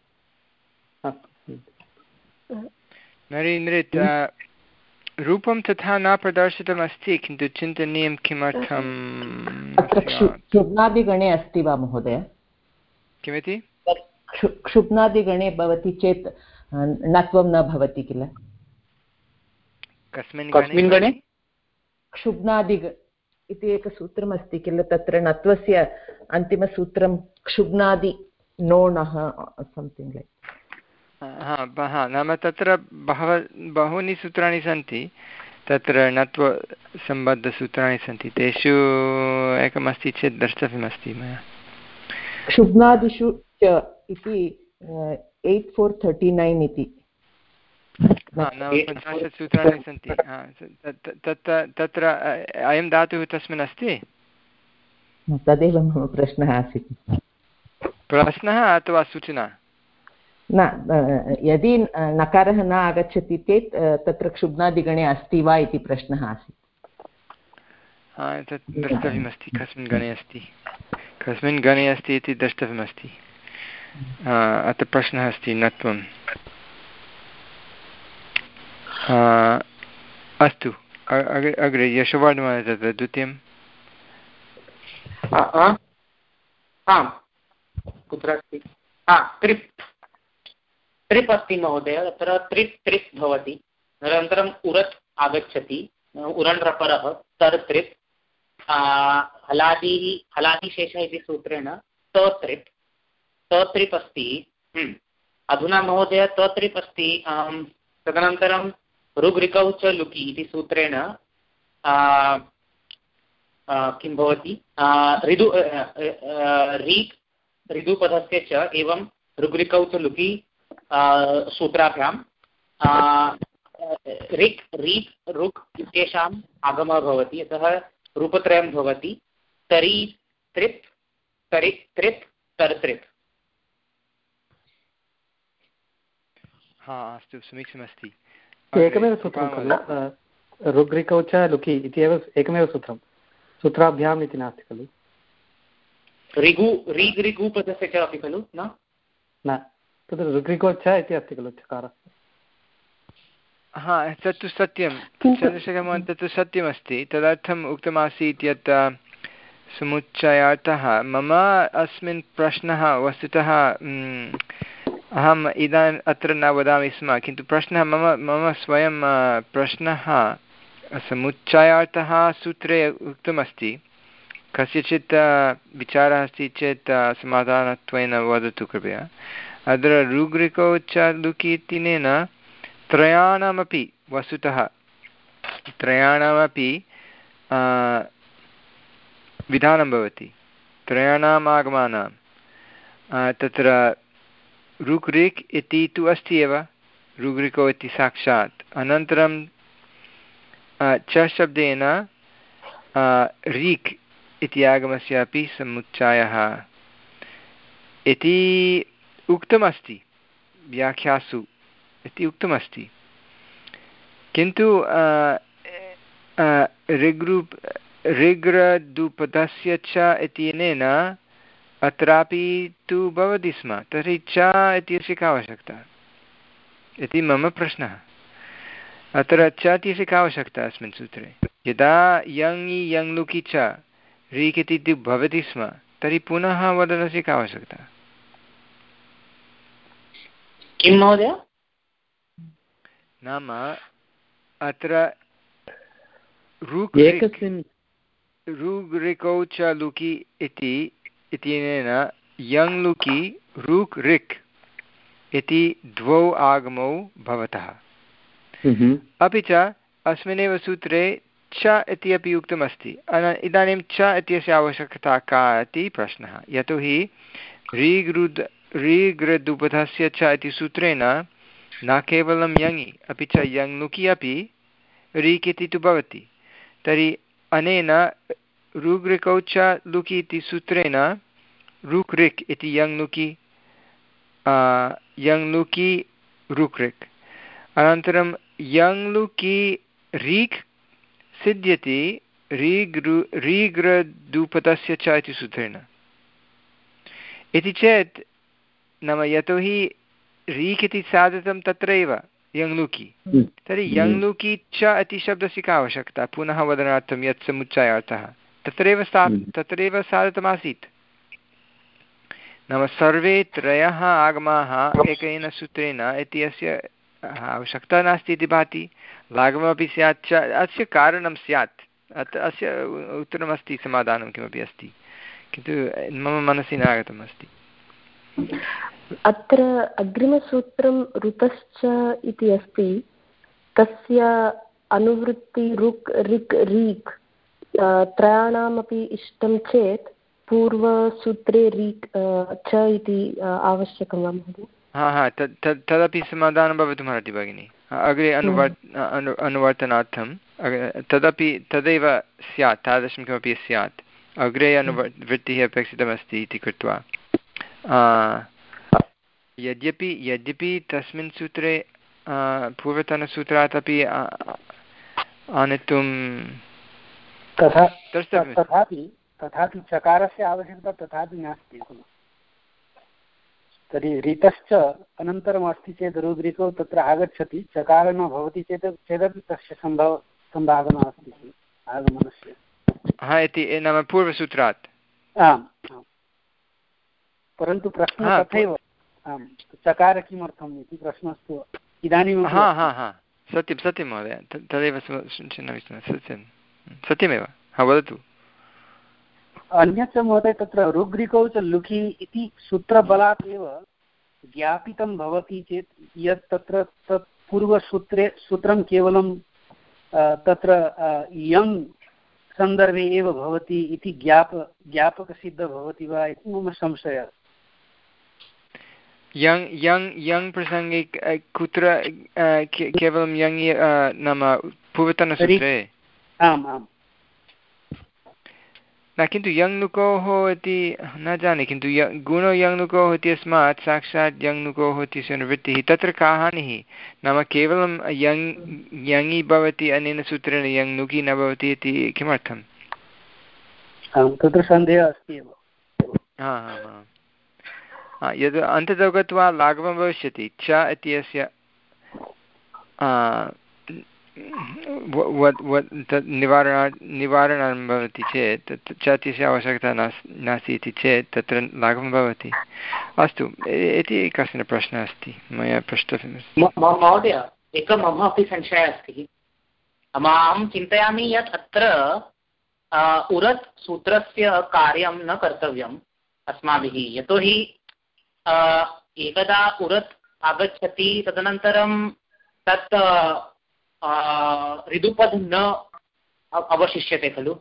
[SPEAKER 1] नरी नृत् रूपं तथा न प्रदर्शितमस्ति, किन्तु चिन्तनीयं किमर्थम्
[SPEAKER 3] क्षुब्नादिगणे अस्ति वा महोदय?
[SPEAKER 1] किमिति?
[SPEAKER 3] क्षुब्नादिगणे भवति चेत् णत्वं न भवति किल?
[SPEAKER 1] कस्मिन्
[SPEAKER 2] कस्मिन् गणे?
[SPEAKER 3] क्षुब्नादि इति एकसूत्रमस्ति किल, तत्र णत्वस्य अन्तिमसूत्रं क्षुब्नादि नोणः संथिङ्ग् लैक्।
[SPEAKER 1] हा नाम तत्र बहव बहूनि सूत्राणि सन्ति, तत्र णत्वसम्बद्धसूत्राणि सन्ति, तेषु एकमस्ति चेत् द्रष्टव्यमस्ति मया।
[SPEAKER 3] क्षुब्नादिषु च इति एय्ट् फोर् थर्टि नैन् इति
[SPEAKER 1] नाम पञ्चाशत् सूत्राणि सन्ति। तत्र अयं धातुः तस्मिन् अस्ति?
[SPEAKER 3] तदेव मम प्रश्नः आसीत्।
[SPEAKER 1] प्रश्नः अथवा सूचना?
[SPEAKER 3] न, यदि नकारः न आगच्छति चेत् तत्र क्षुब्नादिगणे अस्ति वा इति प्रश्नः आसीत्।
[SPEAKER 1] तत् द्रष्टव्यमस्ति कस्मिन् गणे अस्ति, कस्मिन् गणे अस्ति इति द्रष्टव्यमस्ति। अत्र प्रश्नः अस्ति णत्वम्। अस्तु अग्रे यशोवर्धमान तत्र द्वितीयं।
[SPEAKER 2] कुत्र अस्ति? त्रिप् त्रिप् अस्ति महोदय, तत्र त्रिप् त्रिप् भवति, अनन्तरम् उरत् आगच्छति, उरण् रपरः तर् त्रिप्, हलादिः हलादिशेषः इति सूत्रेण तत्रिप् तत्रिप् अस्ति। अधुना महोदय तत्रिप् अस्ति, तदनन्तरं ऋग् च लुकि इति सूत्रेण किं भवति, ऋदु रीक् ऋदुपदस्य च एवं ऋग् च लुकि सूत्राभ्यां ऋक् रीक् ऋक् इत्येषाम् आगमः भवति, अतः रूपत्रयं भवति, तरि त्रिप् तरि त्रिप् तर् त्रिप्।
[SPEAKER 1] हा अस्तु समीचीनमस्ति।
[SPEAKER 4] एकमेव सूत्रं खलु, ऋग् च लुकि इति एव एकमेव सूत्रं, सूत्राभ्याम् इति नास्ति खलु?
[SPEAKER 2] ऋगु ऋग् ऋगुपदस्य च अपि खलु? न
[SPEAKER 4] न तत्र ऋग् च इति अस्ति खलु चकारः।
[SPEAKER 1] हा तत्तु सत्यं चन्द्रशेखरमहोदय, तत्तु सत्यमस्ति। तदर्थम् उक्तमासीत् यत् समुच्चयार्थः मम अस्मिन् प्रश्नः वस्तुतः अहम् इदानीम् अत्र न वदामि स्म, किन्तु प्रश्नः मम मम स्वयं प्रश्नः समुच्चयार्थः सूत्रे उक्तमस्ति। कस्यचित् विचारः अस्ति चेत् समाधानत्वेन वदतु कृपया। अत्र ऋग् च लुकि इत्यनेन त्रयाणामपि वस्तुतः त्रयाणामपि विधानं भवति, त्रयाणाम् आगमानां। तत्र ऋक् ऋक् इति तु अस्ति एव, ऋग् इति साक्षात्, अनन्तरं च शब्देन रीक् इति आगमस्य अपि समुच्चयः इति उक्तमस्ति व्याख्यासु इति उक्तमस्ति, किन्तु ऋग्रूप् ऋग्रदुपदस्य च इत्यनेन अत्रापि तु भवति स्म, तर्हि च इत्यस्य का आवश्यकता इति मम प्रश्नः। अत्र च इत्यस्य का आवश्यकता अस्मिन् सूत्रे? यदा यङि यङ् लुकि च ऋक् इति तु भवति स्म, तर्हि पुनः वदनस्य का आवश्यकता?
[SPEAKER 2] किं महोदय?
[SPEAKER 1] नाम अत्र ऋक्
[SPEAKER 7] एकस्मिन्
[SPEAKER 1] रुग् ऋकौ च लुकि इति इत्यनेन यङ् लुकि रुक् ऋक् इति द्वौ आगमौ भवतः। अपि च अस्मिन्नेव सूत्रे च इति अपि उक्तमस्ति। इदानीं च इत्यस्य आवश्यकता का इति प्रश्नः, यतोहि ऋग् ऋग्रदुपधस्य च इति सूत्रेण न केवलं यङि अपि च यङ् लुकि अपि ऋक् इति तु भवति। तर्हि अनेन ऋग् ऋकौ च लुकि इति सूत्रेण रुक् ऋक् इति यङ् लुकि यङ् लुकि रुक् ऋक्, अनन्तरं यङ् लुकि ऋक् सिद्ध्यति ऋग् ऋग्रदुपधस्य च इति सूत्रेण। इति चेत् नाम यतोहि ऋक् इति साधितं तत्रैव यङ् लुकि, तर्हि यङ् लुकि च इति शब्दस्य का आवश्यकता पुनः वदनार्थं यत् समुच्चयार्थः तत्रैव सा तत्रैव साधितमासीत्। नाम सर्वे त्रयः आगमाः एकेन सूत्रेण इति अस्य आवश्यकता नास्ति इति भाति। लाघवमपि स्यात् च, अस्य कारणं स्यात्, अत्र अस्य उत्तरमस्ति, समाधानं किमपि अस्ति, किन्तु मम मनसि न आगतम् अस्ति।
[SPEAKER 5] अत्र अग्रिमसूत्रं ऋतश्च इति अस्ति, तस्य अनुवृत्ति ऋक् ऋक् ऋक् त्रयाणामपि इष्टं चेत् पूर्वसूत्रे ऋक् च इति आवश्यकं वा महोदय?
[SPEAKER 1] हा हा तद् तद् तदपि समाधानं भवितुमर्हति भगिनि। अग्रे अनुवर् अनु अनुवर्तनार्थं तदपि तदेव स्यात्, तादृशं किमपि स्यात्। अग्रे अनुवृत्तिः अपेक्षितमस्ति इति कृत्वा यद्यपि यद्यपि तस्मिन् सूत्रे पूर्वतनसूत्रात् अपि आनेतुं
[SPEAKER 4] तथा तथापि तथापि चकारस्य आवश्यकता तथापि नास्ति खलु। तर्हि ऋतश्च अनन्तरम् अस्ति चेत् ऋग् ऋकौ तत्र आगच्छति, चकार न भवति चेत् चेदपि तस्य सम्भव सम्भावना अस्ति आगमनस्य।
[SPEAKER 1] हा इति नाम पूर्वसूत्रात्।
[SPEAKER 4] आम् आम्, परन्तु प्रश्नः तथैव, आम् चकार किमर्थम् इति प्रश्नस्तु इदानीं।
[SPEAKER 1] हा हा हा सत्यं सत्यं महोदय, तदेव सत्यं सत्यमेव। हा वदतु।
[SPEAKER 4] अन्यच्च महोदय तत्र ऋग् ऋकौ च लुकि इति सूत्रबलात् एव ज्ञापितं भवति चेत् यत् तत्र तत् पूर्वसूत्रे सूत्रं केवलं तत्र यङ् सन्दर्भे एव भवति इति ज्ञाप ज्ञापकसिद्ध भवति वा इति मम संशयः।
[SPEAKER 1] यङ् यङ् यङ् प्रसङ्गे कुत्र केवलं यङ् नाम पूर्वतनसूत्रे?
[SPEAKER 4] आम् आम्,
[SPEAKER 1] न किन्तु यङ्लुकोः इति न जाने, किन्तु गुणो यङ्लुकोः इत्यस्मात् साक्षात् यङ्लुकोः इत्यस्य निवृत्तिः। तत्र का हानिः? नाम केवलं यङ् यङि भवति अनेन सूत्रेण यङ्लुकि न भवति इति किमर्थम्?
[SPEAKER 4] तत्र सन्देहः अस्ति एव।
[SPEAKER 1] हा हा हा, यद् अन्ततो गत्वा लाघवं भविष्यति च इत्यस्य निवारणा निवारणं भवति चेत् च इत्यस्य आवश्यकता नास्ति इति चेत् तत्र लाघवं भवति। अस्तु, इति कश्चन प्रश्नः अस्ति मया पृष्टव्यमस्ति।
[SPEAKER 2] महोदय, एकः मम अपि संशयः अस्ति। अहं चिन्तयामि यत् अत्र उरत् सूत्रस्य कार्यं न कर्तव्यम् अस्माभिः, यतोहि एकदा उरत् आगच्छति तदनन्तरं तत् ऋदुपद् न अवशिष्यते खलु।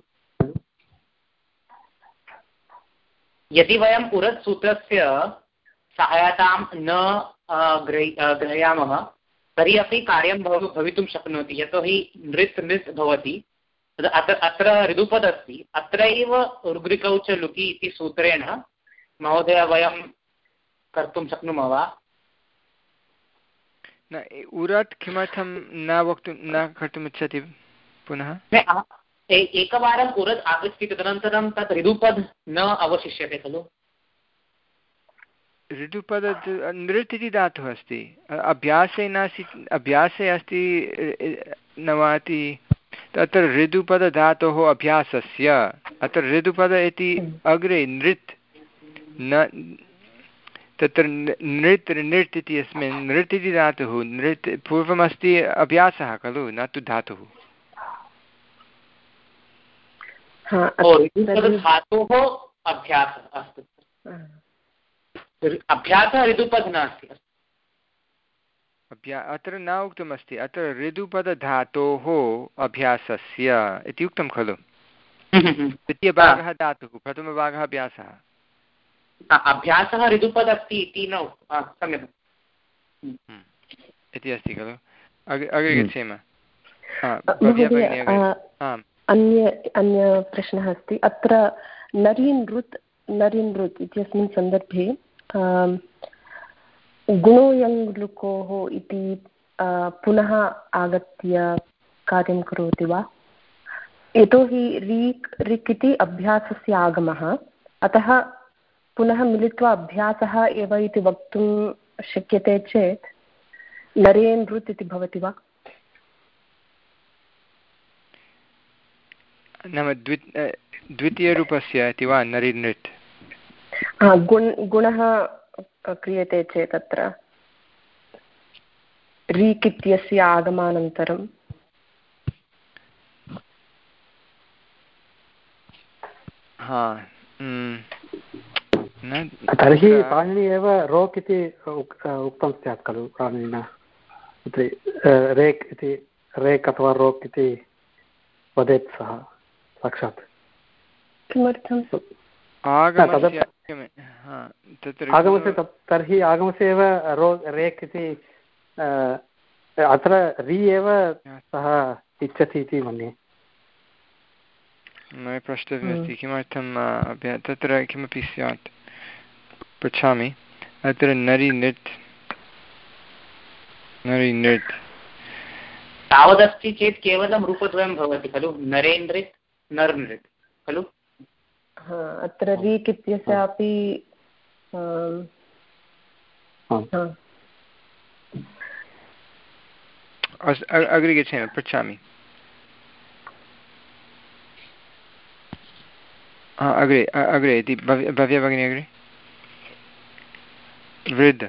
[SPEAKER 2] यदि वयम् उरत् सूत्रस्य सहायतां न ग्रह्यामः तर्हि अपि कार्यं भवितुं शक्नोति, यतोहि नृत् नृत् भवति। अत्र अत्र ऋदुपद् अस्ति, अत्रैव ऋग् ऋकौ च लुकि इति सूत्रेण महोदय वयं कर्तुं शक्नुमः वा?
[SPEAKER 1] न, उरत् किमर्थं न वक्तुं न कर्तुम् इच्छति पुनः?
[SPEAKER 2] एकवारम् उरत् आगच्छति तदनन्तरं तत् ऋदुपद् न अवशिष्यते खलु।
[SPEAKER 1] ऋदुपद नृत् इति धातुः अस्ति, अभ्यासे नास्ति, अभ्यासे अस्ति न वा इति। तत्र ऋदुपदधातोः अभ्यासस्य, अत्र ऋदुपद इति अग्रे नृत् न, तत्र नृत् नृत् इति अस्मिन् नृत् इति धातुः, नृत् पूर्वमस्ति अभ्यासः खलु, न तु धातुः।
[SPEAKER 2] धातोः अभ्यासः अस्तु अभ्यासः ऋदुपद् नास्ति
[SPEAKER 1] अभ्या अत्र न उक्तमस्ति अत्र ऋदुपदधातोः अभ्यासस्य इति उक्तं खलु द्वितीयभागः धातुः प्रथमभागः अभ्यासः
[SPEAKER 2] अभ्यासः ऋदुपद् अस्ति इति न सम्यक्
[SPEAKER 1] इति अस्ति खलु अग्रे गच्छेम
[SPEAKER 5] अन्य अन्य प्रश्नः अस्ति अत्र नरीन् ऋत् नरीन् ऋत् इत्यस्मिन् सन्दर्भे गुणोयङ्लुकोः इति पुनः आगत्य कार्यं करोति वा यतोहि रीक् ऋक् इति अभ्यासस्य आगमः अतः पुनः मिलित्वा अभ्यासः एव इति वक्तुं शक्यते चेत् नरेन् ऋत् इति भवति वा
[SPEAKER 1] नाम द्वि द्वितीयरूपस्य इति वा नरिनृट्
[SPEAKER 5] गुण गुणः क्रियते चेत् अत्र रीक् इत्यस्य आगमानन्तरं
[SPEAKER 4] तर्हि पाणिनि एव रोक् इति उक्तं स्यात् खलु पाणिनिना रेक् इति रेक् अथवा रोक् इति वदेत् सः साक्षात्
[SPEAKER 5] किमर्थं
[SPEAKER 4] आगमस्य तर्हि आगमस्य एव रो रेक् इति अत्र री एव सः इच्छति इति मन्ये
[SPEAKER 1] मया प्रष्टव्यमस्ति किमर्थं तत्र किमपि स्यात् पृच्छामि अत्र नरि नृट् नरि नृट्
[SPEAKER 2] तावदस्ति चेत् केवलं रूपद्वयं भवति खलु नरेन्द्रित् नर्नृट् खलु
[SPEAKER 5] अत्र रीक् इत्यस्यापि
[SPEAKER 1] अग्रे गच्छेम पृच्छामि अग्रे अग्रे इति भव्या भगिनी अग्रे वृद्ध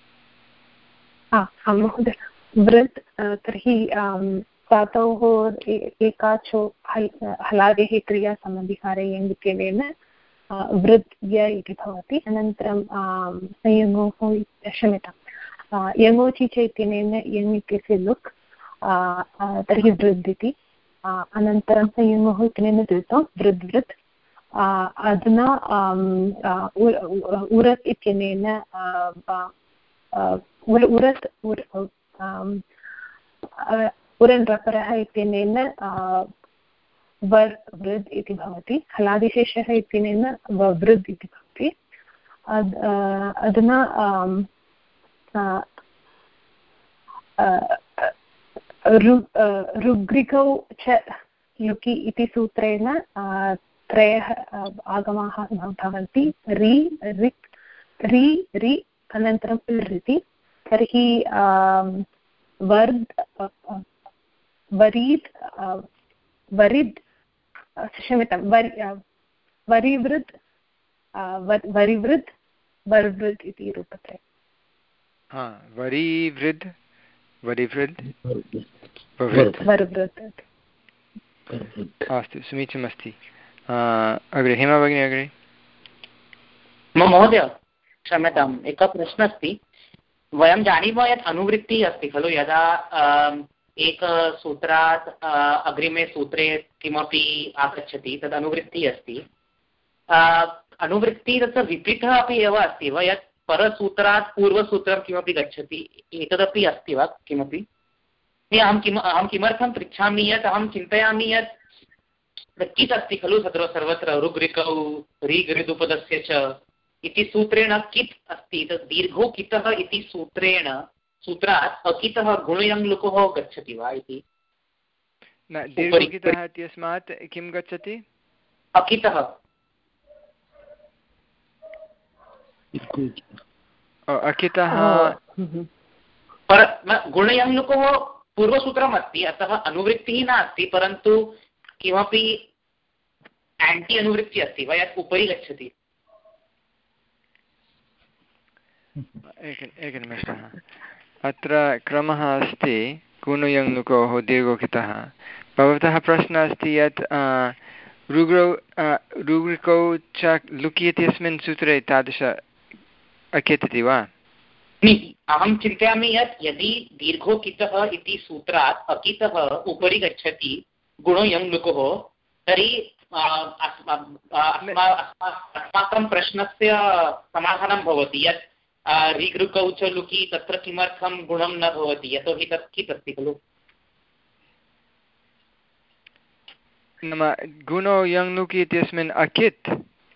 [SPEAKER 9] महोदय वृद् तर्हि धातोः एकाचो हल् हलादेः क्रियासमधिकारे यङ् वृद् य इति भवति अनन्तरं संयोगोः क्षम्यतां यङोचि च इत्यनेन यङ् इत्यस्य लुक् तर्हि वृद् इति अनन्तरं संयोगोः इत्यनेन द्वित्वं वृद् वृद् अधुना उरत् इत्यनेन उरत् उरन् रपरः इत्यनेन वर् वृद् इति भवति हलादिशेषः इत्यनेन ववृद् इति भवति अधुना ऋग्रिकौ च युकि इति सूत्रेण त्रयः आगमाः भवन्ति रि ऋक् रि रि अनन्तरम् इर् इति तर्हि वर्द् वरीद् वरिद् क्षम्यतां वरि वरिवृद् वरिवृद् वर्वृद् इति रूपत्रयम्
[SPEAKER 1] वरिवृद् वरिवृद्
[SPEAKER 9] वर्वृद्
[SPEAKER 1] अस्तु समीचीनमस्ति अग्रे हेमा भगिनी अग्रे
[SPEAKER 2] महोदय क्षम्यताम् एकः प्रश्नः अस्ति वयं जानीमः यत् अनुवृत्तिः अस्ति खलु यदा एकसूत्रात् अग्रिमे सूत्रे किमपि आगच्छति तद् अनुवृत्तिः अस्ति अनुवृत्तिः तत्र विपरीतः अपि एव अस्ति वा यत् परसूत्रात् पूर्वसूत्रं किमपि गच्छति एतदपि अस्ति वा किमपि अहं किम् अहं किमर्थं पृच्छामि यत् अहं चिन्तयामि यत् कित् अस्ति खलु तत्र सर्वत्र ऋग्-ऋकौ ऋग्-ऋदुपदस्य च इति सूत्रेण कित् अस्ति तद् दीर्घो कितः इति सूत्रेण सूत्रात् अकितः गुणयङ्लुकोः गच्छति वा इति
[SPEAKER 1] न दीर्घकितः इत्यस्मात् किं गच्छति
[SPEAKER 2] अकितः
[SPEAKER 1] अकितः
[SPEAKER 2] पर गुणयङ्लुकोः पूर्वसूत्रम् अस्ति अतः अनुवृत्तिः नास्ति परन्तु किमपि एण्टि अनुवृत्तिः अस्ति वा यत् उपरि गच्छति
[SPEAKER 1] एक एकनिमेषः अत्र क्रमः अस्ति गुणयङ्लुकोः दीर्घोकितः भवतः प्रश्नः अस्ति यत् रुग्रौ रुग्रिकौ च लुकि इत्यस्मिन् सूत्रे तादृश अकित् इति वा?
[SPEAKER 2] अहं चिन्तयामि यत् यदि दीर्घो कितः इति सूत्रात् अकितः उपरि गच्छति गुणो यङ् लुकोः तर्हि अस्माकं प्रश्नस्य समाधानं भवति यत् ऋगृकौ च लुकि तत्र किमर्थं गुणं न भवति यतोहि तत् कित् अस्ति खलु।
[SPEAKER 1] नाम गुणो यङ् लुकि इत्यस्मिन् अकित्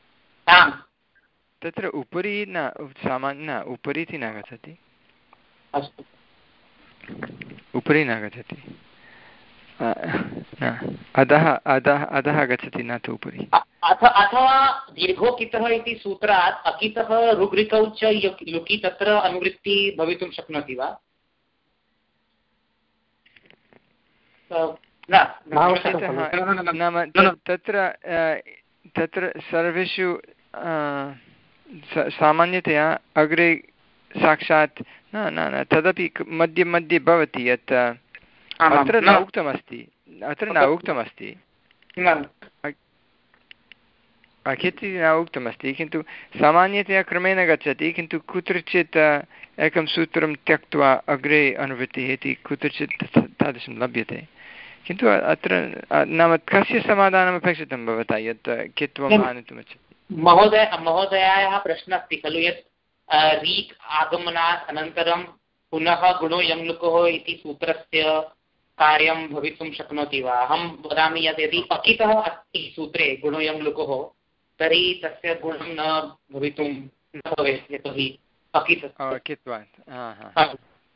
[SPEAKER 1] तत्र उपरि न सामान्य न उपरि इति न गच्छति, उपरि न गच्छति, अधः अधः अधः गच्छति न तु उपरि।
[SPEAKER 2] अथवा दीर्घोकितः इति सूत्रात् अकितः रुग्रिकौ च लुकि तत्र अनुवृत्ति भवितुं शक्नोति वा?
[SPEAKER 1] नाम तत्र तत्र सर्वेषु सामान्यतया अग्रे साक्षात् न न न तदपि मध्ये मध्ये भवति यत् अत्र न उक्तमस्ति, अत्र न उक्तमस्ति, अकित् न उक्तमस्ति, किन्तु सामान्यतया क्रमेण गच्छति, किन्तु कुत्रचित् एकं सूत्रं त्यक्त्वा अग्रे अनुवृत्तिः इति कुत्रचित् तादृशं लभ्यते। किन्तु अत्र नाम कस्य समाधानम् अपेक्षितं भवता यत् कित्वम् आनेतुमिच्छति?
[SPEAKER 2] महोदय महोदयायाः प्रश्नः अस्ति खलु यत् रीक् आगमनात् अनन्तरं पुनः गुणो यङ् लुकोः इति सूत्रस्य कार्यं भवितुं शक्नोति वा? अहं वदामि यत् यदि अकितः अस्ति सूत्रे गुणो यङ् लुकोः तर्हि तस्य गुणं न भवितुं न भवेत् यतोहि अकित्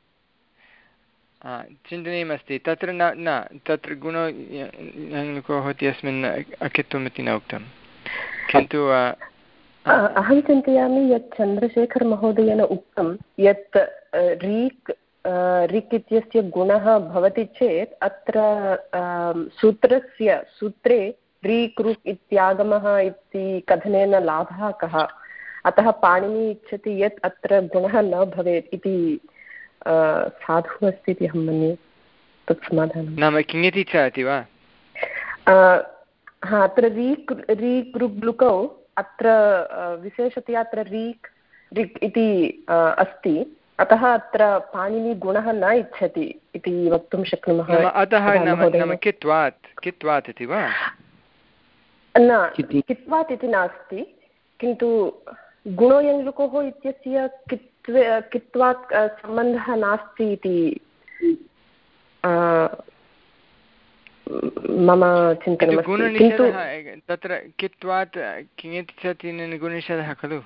[SPEAKER 1] चिन्तनीयमस्ति। तत्र न न तत्र गुणो यङ् लुकोः इत्यस्मिन् अकित्वम् इति न उक्तं, किन्तु
[SPEAKER 5] अहं चिन्तयामि यत् चन्द्रशेखरमहोदयेन उक्तं यत् रीक् ऋक् इत्यस्य गुणः भवति चेत् अत्र सूत्रस्य सूत्रे रीक् ऋक् इत्यागमः इति कथनेन लाभः कः? अतः पाणिनि इच्छति यत् अत्र गुणः न भवेत् इति साधु अस्ति इति अहं मन्ये। तत् समाधानं
[SPEAKER 1] नाम किङिति च इति वा?
[SPEAKER 5] हा, अत्र रीक् रीक् ऋक् लुकौ अत्र विशेषतया अत्र रीक् ऋक् इति अस्ति, अतः अत्र पाणिनि गुणः न इच्छति इति वक्तुं शक्नुमः।
[SPEAKER 1] अतः नाम कित्वात् कित्वात् इति वा?
[SPEAKER 5] न, कित्वात् इति नास्ति, किन्तु गुणो यङ् लुकोः इत्यस्य कित्वे कित्वात् सम्बन्धः नास्ति इति मम चिन्तनमस्ति। किन्तु
[SPEAKER 1] तत्र कित्वात् किङिति च गुणनिषेधः खलु,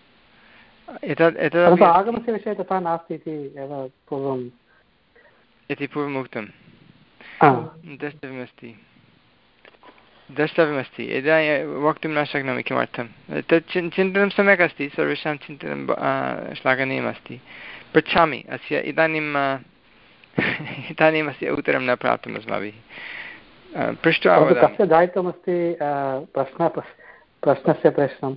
[SPEAKER 1] एतद्
[SPEAKER 4] आगमस्य विषये तथा नास्ति इति एव पूर्वम्
[SPEAKER 1] इति पूर्वम् उक्तं। द्रष्टव्यमस्ति द्रष्टव्यमस्ति यदा वक्तुं न शक्नोमि किमर्थं। तत् चिन्तनं सम्यक् अस्ति, सर्वेषां चिन्तनं श्लाघनीयमस्ति। पृच्छामि अस्य इदानीम् इदानीम् अस्य उत्तरं न प्राप्तम् अस्माभिः, पृष्ट्वा
[SPEAKER 4] कस्य दायित्वमस्ति प्रश्न प्रश्नस्य प्रश्नं?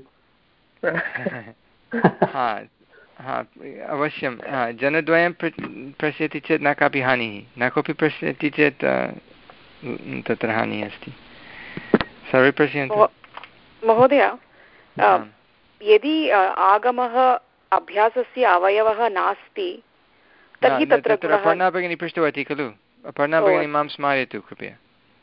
[SPEAKER 1] हा हा अवश्यं, जनद्वयं पश्यति चेत् न कापि हानिः, न कोऽपि पश्यति चेत् तत्र हानिः अस्ति। सर्वे पश्यन्तु।
[SPEAKER 6] महोदय, यदि आगमः अभ्यासस्य अवयवः नास्ति तर्हि तत्र
[SPEAKER 1] पर्णा भगिनी पृष्टवती खलु, पर्णा भगिनी मां स्मारयतु कृपया।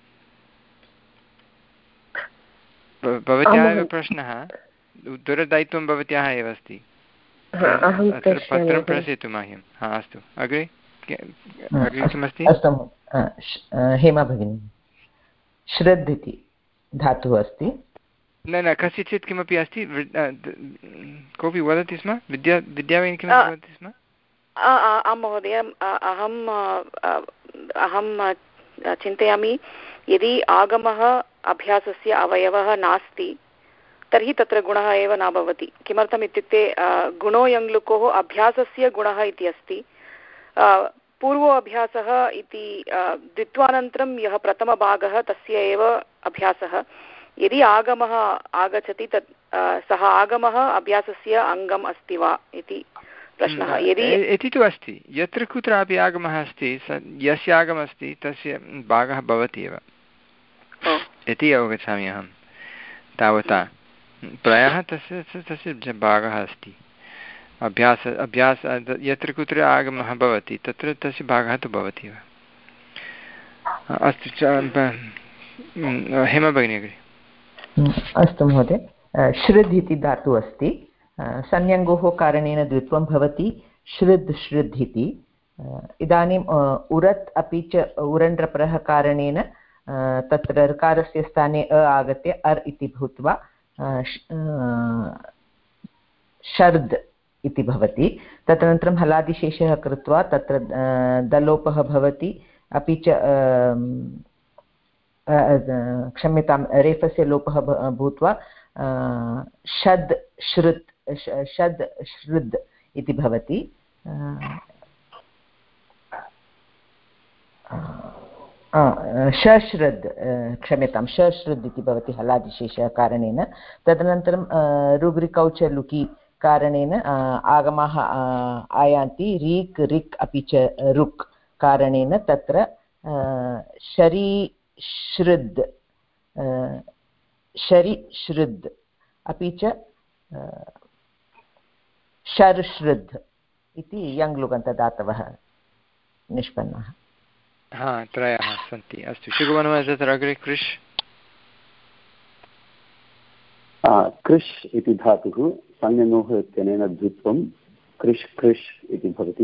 [SPEAKER 1] भवत्याः एव प्रश्नः, उत्तरदायित्वं भवत्याः एव अस्ति, अत्र पत्रं प्रेषयतु मह्यं। हा अस्तु, अग्रे अग्रे किमस्ति?
[SPEAKER 3] अस्तु हेमा भगिनी, श्रद् इति धातुः अस्ति।
[SPEAKER 1] न न कस्यचित् किमपि अस्ति, कोऽपि वदति स्म, विद्या विद्याभगिनी किमपि वदति स्म?
[SPEAKER 6] आं महोदय, अहम् अहं चिन्तयामि यदि आगमः अभ्यासस्य अवयवः नास्ति तर्हि तत्र गुणः एव न भवति। किमर्थम् इत्युक्ते गुणो यङ् लुकोः अभ्यासस्य गुणः इति अस्ति, पूर्वो अभ्यासः इति द्वित्वानन्तरं यः प्रथमभागः तस्य एव अभ्यासः। यदि आगमः आगच्छति तत् सः आगमः अभ्यासस्य अङ्गम् अस्ति वा इति प्रश्नः। यदि
[SPEAKER 1] इति तु अस्ति, यत्र कुत्रापि आगमः अस्ति यस्य आगमः अस्ति तस्य भागः भवति एव इति अवगच्छामि अहं। तावता प्रायः तस्य तस्य भागः अस्ति अभ्यास अभ्यास यत्र कुत्र आगमः भवति तत्र तस्य भागः तु भवति एव। अस्तु हेमा भगिनी अग्रे।
[SPEAKER 3] अस्तु महोदय, श्रुद् इति धातुः अस्ति, संज्ञङ्गोः कारणेन द्वित्वं भवति, श्रुद् श्रुद् इति। इदानीम् उरत् अपि च उरण्ड्रपरः कारणेन तत्र ऋकारस्य स्थाने अ आगत्य अर् इति भूत्वा शर्द् इति भवति। तदनन्तरं हलादिशेषः कृत्वा तत्र दलोपः भवति, अपि च क्षम्यतां रेफस्य लोपः भूत्वा शद् श्रुत् शद् श्रुद् इति भवति। शश्रुद् क्षम्यतां शश्रुद् इति भवति हलादिशेषः कारणेन। तदनन्तरं ऋग्रिकौच लुकि कारणेन आगमाः आयान्ति, रीक् रिक् अपि च रुक् कारणेन तत्र शरी श्रुद् शरि श्रुद् अपि च शर्श्रुद् इति यङ्लुगन्तदातवः निष्पन्नाः।
[SPEAKER 1] हा त्रयः सन्ति। अस्तु शुभवनः तत्र अग्रे कृष्
[SPEAKER 8] कृष् इति धातुः संज्ञोः इत्यनेन द्वित्वं कृष् कृष् इति भवति।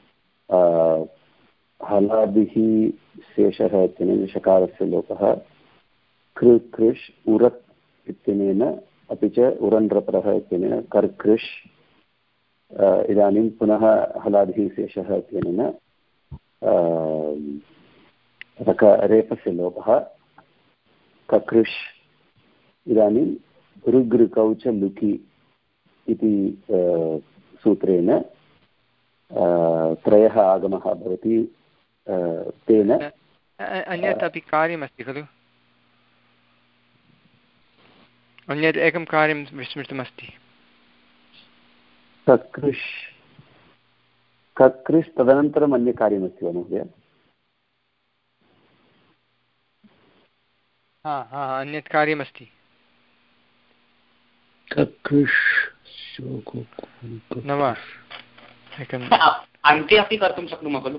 [SPEAKER 8] हलादिः शेषः इत्यनेन शकारस्य लोपः, कृ कृष् उरत् इत्यनेन अपि च उरण्ड्रपरः इत्यनेन कर्कृष्। इदानीं पुनः हलादिः शेषः इत्यनेन रक रेफस्य लोपः, ककृष्। इदानीं ऋग्ऋकौच लुकि इति सूत्रेण त्रयः आगमः भवति। तेन
[SPEAKER 1] अन्यत् अपि कार्यमस्ति खलु, अन्यत् एकं कार्यं विस्मृतमस्ति।
[SPEAKER 8] ककृष् ककृष् तदनन्तरम् अन्यकार्यमस्ति वा महोदय?
[SPEAKER 1] हा हा अन्यत् कार्यमस्ति न वा?
[SPEAKER 2] अन्ते अपि कर्तुं शक्नुमः खलु?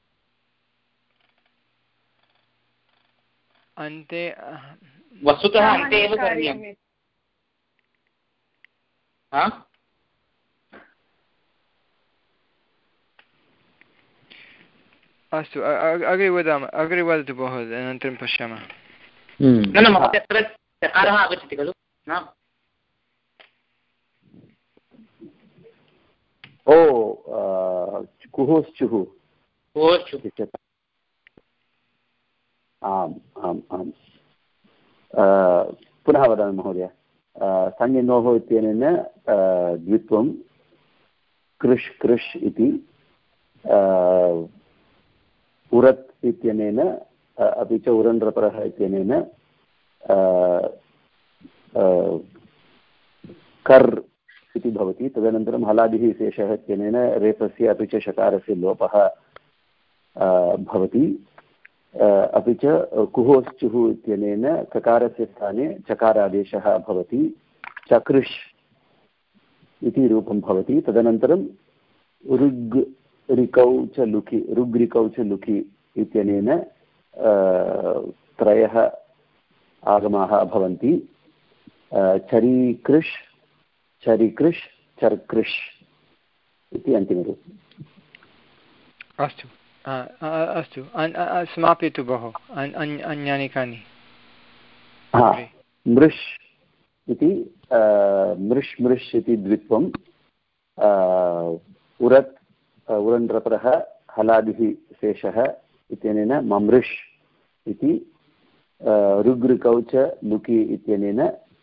[SPEAKER 1] अन्ते
[SPEAKER 2] वस्तुतः अन्ते एव करणीयम्।
[SPEAKER 1] अस्तु अग्रे वदामः, अग्रे वदतु भोः, अनन्तरं पश्यामः।
[SPEAKER 2] न न महोदय अत्र चकारः आगच्छति खलु न?
[SPEAKER 8] ओ कुहोश्चुः आम् आम् आम् पुनः वदामि महोदय। संज्ञोः इत्यनेन द्वित्वं कृष् कृष् इति, उरत् इत्यनेन अपि च उरण्ड्रपरः इत्यनेन कर् इति भवति। तदनन्तरं हलादिः शेषः इत्यनेन रेफस्य अपि च शकारस्य लोपः भवति। अपि च कुहोश्चुः इत्यनेन ककारस्य स्थाने चकारादेशः भवति, चकृष् इति रूपं भवति। तदनन्तरं ऋग् ऋकौ च लुकि ऋग्रिकौ च लुकि इत्यनेन त्रयः आगमाः भवन्ति, चरीकृष् चरिकृष् चर्कृष् इति अन्तिमरूपम्।
[SPEAKER 1] अस्तु अस्तु समापयतु भोः। अन्यानि कानि?
[SPEAKER 8] मृष् इति मृष् मृष् इति द्वित्वं, उरत् उरण्ड्रपरः हलादिः शेषः इत्यनेन ममृष् इति, ऋग्ऋकौ च लुकि इत्यनेन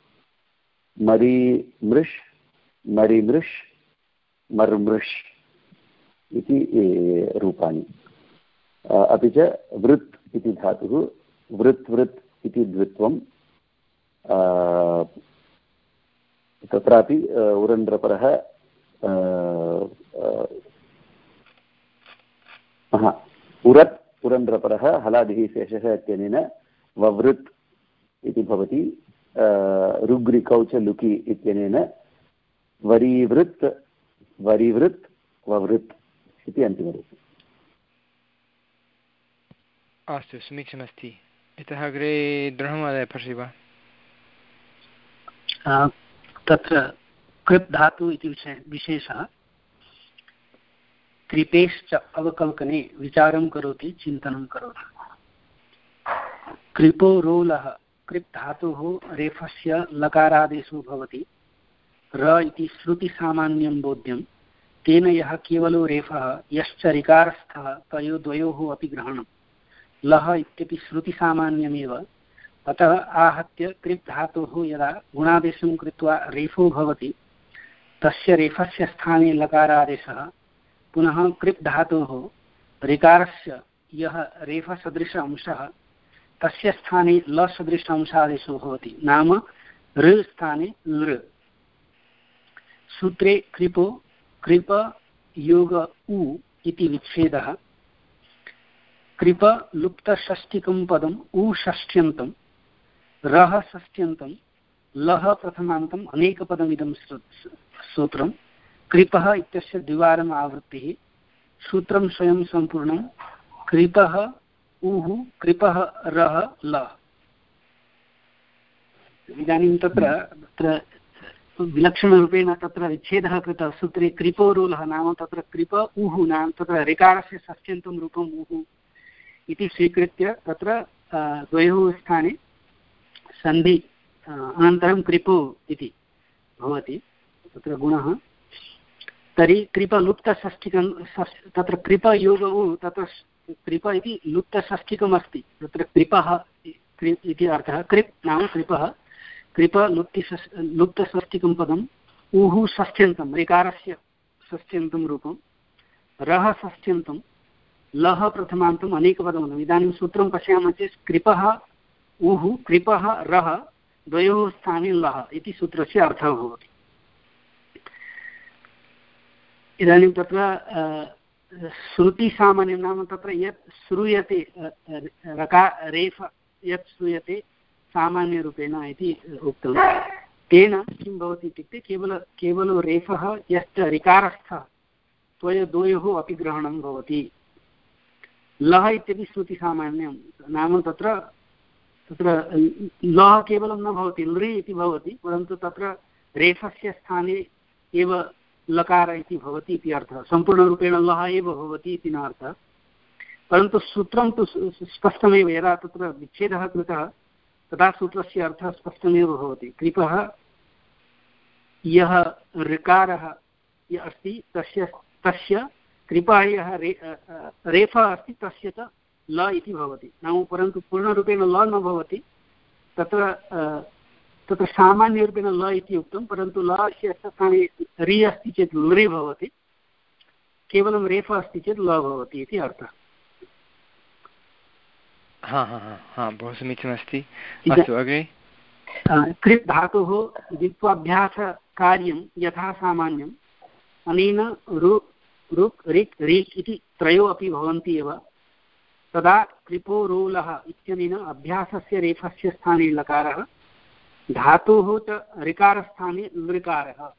[SPEAKER 8] मरीमृष् मरिमृष् मर्मृष् इति रूपाणि। अपि च वृत् इति धातुः, वृत् वृत् इति द्वित्वं, तत्रापि उरण्ड्रपरः उरत् उरण्ड्रपरः हलादिः शेषः इत्यनेन ववृत् इति भवति। ऋग्रिकौ च लुकि इत्यनेन वरीवृत् वरीवृत् ववृत् इति अन्तिमरूपम्।
[SPEAKER 1] अस्तु, समीचीनमस्ति। इतः अग्रे दृढमहोदय पश्यति वा?
[SPEAKER 4] तत्र कृप् धातु इति विषय विशेषः कृपेश्च अवकल्पने विचारं करोति, चिन्तनं करोति। कृपो रोलः कृप् धातुः रेफस्य लकारादेशो भवति। र इति श्रुतिसामान्यं बोध्यं, तेन यः केवलो रेफः यश्च ऋकारस्थः तयोः द्वयोः अपि ग्रहणं। लः इत्यपि श्रुतिसामान्यमेव, अतः आहत्य कृप् धातुः यदा गुणादेशं कृत्वा रेफो भवति तस्य रेफस्य स्थाने लकारादेशः, पुनः कृप् धातोः ऋकारस्य यः रेफसदृश अंशः तस्य स्थाने लसदृश अंशादेशो भवति, नाम ऋ स्थाने लृ। सूत्रे कृपो कृप योग उ इति विच्छेदः। कृप लुप्तषष्टिकं पदम् उ षष्ट्यन्तं, रः षष्ट्यन्तं, लः प्रथमान्तम् अनेकपदमिदं सूत्रं। कृपः इत्यस्य द्विवारम् आवृत्तिः। सूत्रं स्वयं सम्पूर्णं। कृपः उः कृपः रः लः। इदानीं तत्र तत्र विलक्षणरूपेण तत्र विच्छेदः कृतः सूत्रे कृपोरुलः नाम तत्र कृप उः नाम तत्र ऋकारस्य षष्ट्यन्तं रूपम् उः इति स्वीकृत्य तत्र द्वयोः स्थाने सन्धि अनन्तरं कृपो इति भवति तत्र गुणः। तर्हि कृप लुप्तषष्टिकं तत्र कृप योगौ तत्र कृप इति लुप्तषष्टिकम् अस्ति। तत्र कृपः इति अर्थः। कृप् नाम कृपः। कृप लुप्ति लुप्तषष्टिकं पदम् ऊः षष्ट्यन्तं ऋकारस्य षष्ट्यन्तं रूपं, रः षष्ट्यन्तं, लः प्रथमान्तम् अनेकपदम्। इदानीं सूत्रं पश्यामः चेत् कृपः ऊः कृपः रः द्वयोः स्थाने लः इति सूत्रस्य अर्थः भवति। इदानीं तत्र श्रुतिसामान्यं नाम तत्र यत् श्रूयते रका रेफ यत् श्रूयते सामान्यरूपेण इति उक्तं, तेन किं भवति इत्युक्ते केवल केवलो रेफः यश्च ऋकारस्थः द्वयोः अपि ग्रहणं भवति। लः इत्यपि श्रुतिसामान्यं नाम तत्र तत्र लः केवलं न भवति, लृ इति भवति, परन्तु तत्र रेफस्य स्थाने एव लकार इति भवति इति अर्थः। सम्पूर्णरूपेण लः एव भवति इति न अर्थः, परन्तु सूत्रं तु स्पष्टमेव। यदा तत्र विच्छेदः कृतः तदा सूत्रस्य अर्थः स्पष्टमेव भवति। कृपः यः ऋकारः यः अस्ति तस्य तस्य कृपः यः रे रेफः अस्ति तस्य च ल इति भवति नाम, परन्तु पूर्णरूपेण ल न भवति। तत्र तत्र सामान्यरूपेण ल इति उक्तं, परन्तु लस्य स्थाने रि अस्ति चेत् लृ भवति, केवलं रेफः अस्ति चेत् ल भवति इति अर्थः।
[SPEAKER 1] हा हा हा हा बहु समीचीनमस्ति। अस्तु अग्रे।
[SPEAKER 4] कृप् धातुः द्वित्वाभ्यासकार्यं यथा सामान्यम् अनेन ऋ ऋक् ऋक् ऋक् इति त्रयो अपि भवन्ति एव, तदा कृपो रोलः इत्यनेन अभ्यासस्य रेफस्य स्थाने लकारः, धातोः च ऋकारस्थाने लृकारः।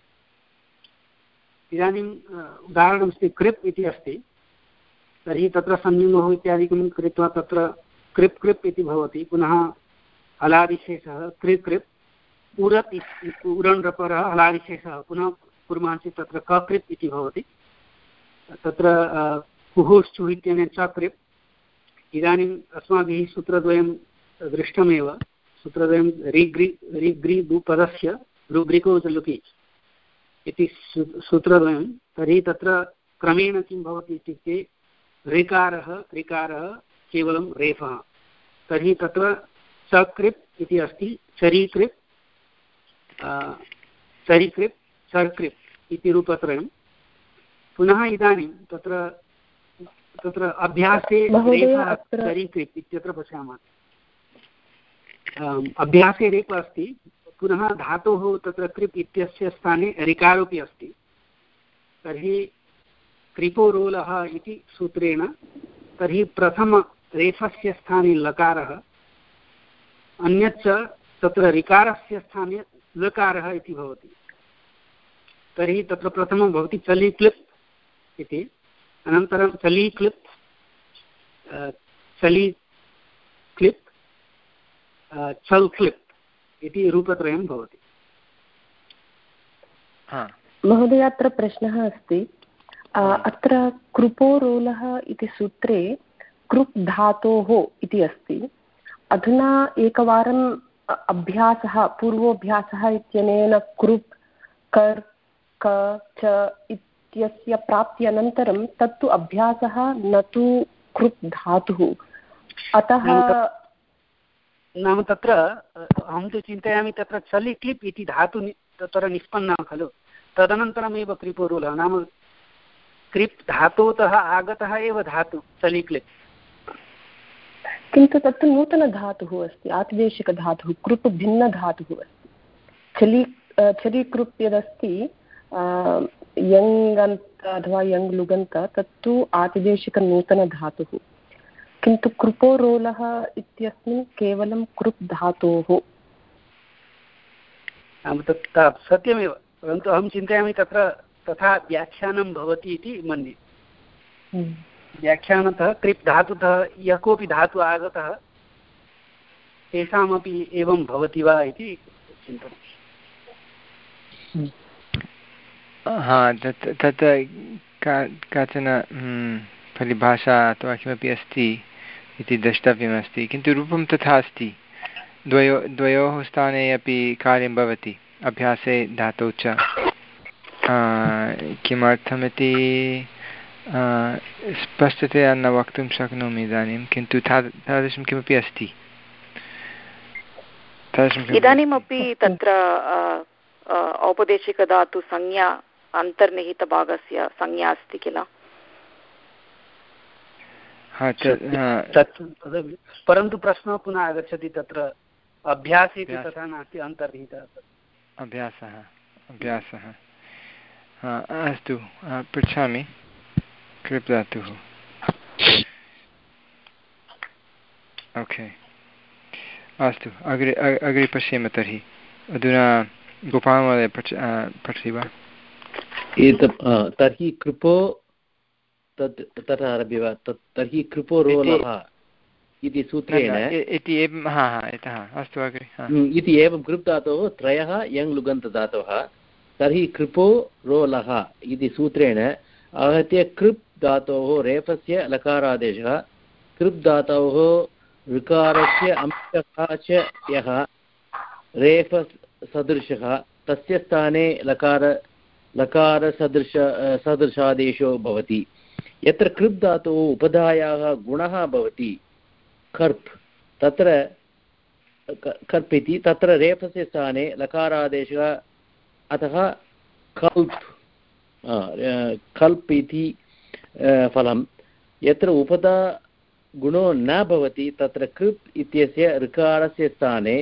[SPEAKER 4] इदानीम् उदाहरणमस्ति कृप् इति अस्ति, तर्हि तत्र संयुगः इत्यादिकं कृत्वा तत्र कृप् कृप् इति भवति। पुनः हलादिशेषः कृ कृप्, उरत् उरण् रपरः हलादिशेषः पुनः कुर्मः चेत् तत्र ककृप् इति भवति। तत्र कुहुश्चुः इत्यनेन च कृप्। इदानीम् अस्माभिः सूत्रद्वयं दृष्टमेव। सूत्रद्वयं ऋग्रि ऋग्रि पदस्य ऋग्रिको च लुकि इति सूत्रद्वयं। तर्हि तत्र क्रमेण किं भवति इत्युक्ते ऋकारः ऋकारः केवलं रेफः। तर्हि तत्र सकृप् इति अस्ति, चरीकृप् चरीकृप् सर्कृप् इति रूपत्रयं। पुनः इदानीं तत्र तत्र अभ्यासे रेफः चरीकृप् इत्यत्र पश्यामः। अभ्यासे रेफः अस्ति, पुनः धातोः तत्र कृप् इत्यस्य स्थाने ऋकारोपि अस्ति। तर्हि कृपो रोलः इति सूत्रेण तर्हि प्रथम रेफस्य स्थाने लकारः, अन्यच्च तत्र ऋकारस्य स्थाने लकारः इति भवति। तर्हि तत्र प्रथमं भवति चलीक्लिप् इति, अनन्तरं चलीक्लिप् चलीक्लिप् छल् क्लिप् इति रूपत्रयं भवति।
[SPEAKER 5] महोदय, अत्र प्रश्नः अस्ति। अत्र कृपोरोलः इति सूत्रे कृप् धातोः इति अस्ति। अधुना एकवारम् अभ्यासः पूर्वोऽभ्यासः इत्यनेन कृप् कर् क च इत्यस्य प्राप्त्यनन्तरं तत्तु अभ्यासः न तु कृप् धातुः। अतः
[SPEAKER 4] नाम तत्र अहं तु चिन्तयामि तत्र चलि क्लिप् इति धातु तत्र निष्पन्नः खलु, तदनन्तरमेव कृपोरोलः नाम कृप् धातोतः आगतः एव धातु चलि क्लिप्।
[SPEAKER 5] किन्तु तत्तु नूतनधातुः अस्ति, आतिदेशिकधातुः। कृप् भिन्नधातुः अस्ति। चलि चलि कृप् यदस्ति यङन्त अथवा यङ् लुगन्त, तत्तु आतिदेशिकनूतनधातुः। किन्तु कृपोरोलः इत्यस्मिन् केवलं कृप् धातोः।
[SPEAKER 4] तत् सत्यमेव, परन्तु अहं चिन्तयामि तत्र तथा व्याख्यानं भवति इति मन्ये। व्याख्यानतः कृप् धातुतः यः कोऽपि धातु आगतः तेषामपि एवं भवति वा इति चिन्तयामि।
[SPEAKER 1] हा, तत् तत् काचन परिभाषा अथवा किमपि अस्ति इति द्रष्टव्यमस्ति। किन्तु रूपं तथा अस्ति। द्वयो द्वयोः स्थाने अपि कार्यं भवति, अभ्यासे धातौ च। किमर्थमिति स्पष्टतया न वक्तुं शक्नोमि इदानीं, किन्तु तादृशं किमपि अस्ति।
[SPEAKER 6] इदानीमपि तत्र औपदेशिकधातुसंज्ञा अन्तर्निहितभागस्य संज्ञा अस्ति किल?
[SPEAKER 4] परन्तु प्रश्नः पुनः आगच्छति, तत्र अभ्यासे तथा नास्ति, अन्तर्निहितः
[SPEAKER 1] अभ्यासः अभ्यासः अस्तु, पृच्छामि। कृप् धातुः, ओके, अस्तु, अग्रे अग्रे पश्येम। तर्हि अधुना गोपालमहोदय पठति वा?
[SPEAKER 7] एतत् तर्हि कृपो तत् तथा आरभ्य वा? तत् तर्हि कृपो रोलः इति सूत्रेण
[SPEAKER 1] इति एवं, हा हा यतः, अस्तु अग्रे।
[SPEAKER 7] इति एवं कृप् धातोः त्रयः यङ् लुगन्तधातवः। तर्हि कृपो रोलः इति सूत्रेण आहत्य कृप् धातोः रेफस्य लकारादेशः, कृप् धातोः ऋकारस्य अंशः च यः रेफसदृशः तस्य स्थाने लकार लकारसदृश सदृशादेशो भवति। यत्र कृप् धातोः उपधायाः गुणः भवति कर्प्, तत्र कर्प् इति, तत्र रेफस्य स्थाने लकारादेशः, अतः कल्प् कल्प् इति फलं। यत्र उपधा गुणो न भवति तत्र कृप् इत्यस्य ऋकारस्य स्थाने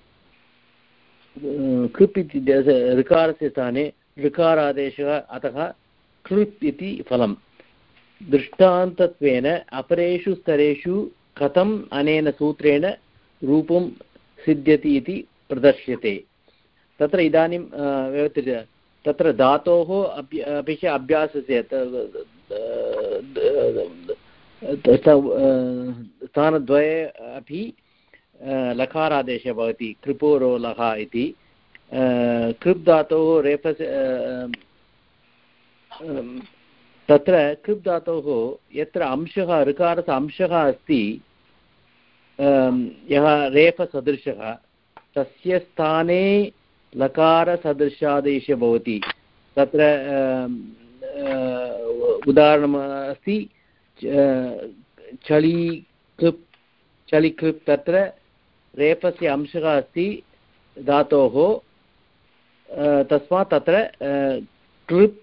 [SPEAKER 7] कृप् इति ऋकारस्य स्थाने ऋकारादेशः, अतः कृप् इति फलम्। दृष्टान्तत्वेन अपरेषु स्तरेषु कथम् अनेन सूत्रेण रूपं सिद्ध्यति इति प्रदर्श्यते। तत्र इदानीं व्यवस्थित तत्र धातोः अपि च अभ्यासस्य स्थानद्वये अपि लकारादेशः भवति, कृपोरोलः इति। कृप् धातोः रेफस् तत्र कृप् धातोः यत्र अंशः ऋकारस्य अंशः अस्ति, यः रेफसदृशः, तस्य स्थाने लकारसदृशादेशः भवति। तत्र उदाहरणम् अस्ति चलि कृप् चलि कृप्, तत्र रेफस्य अंशः अस्ति धातोः, तस्मात् तत्र कृप्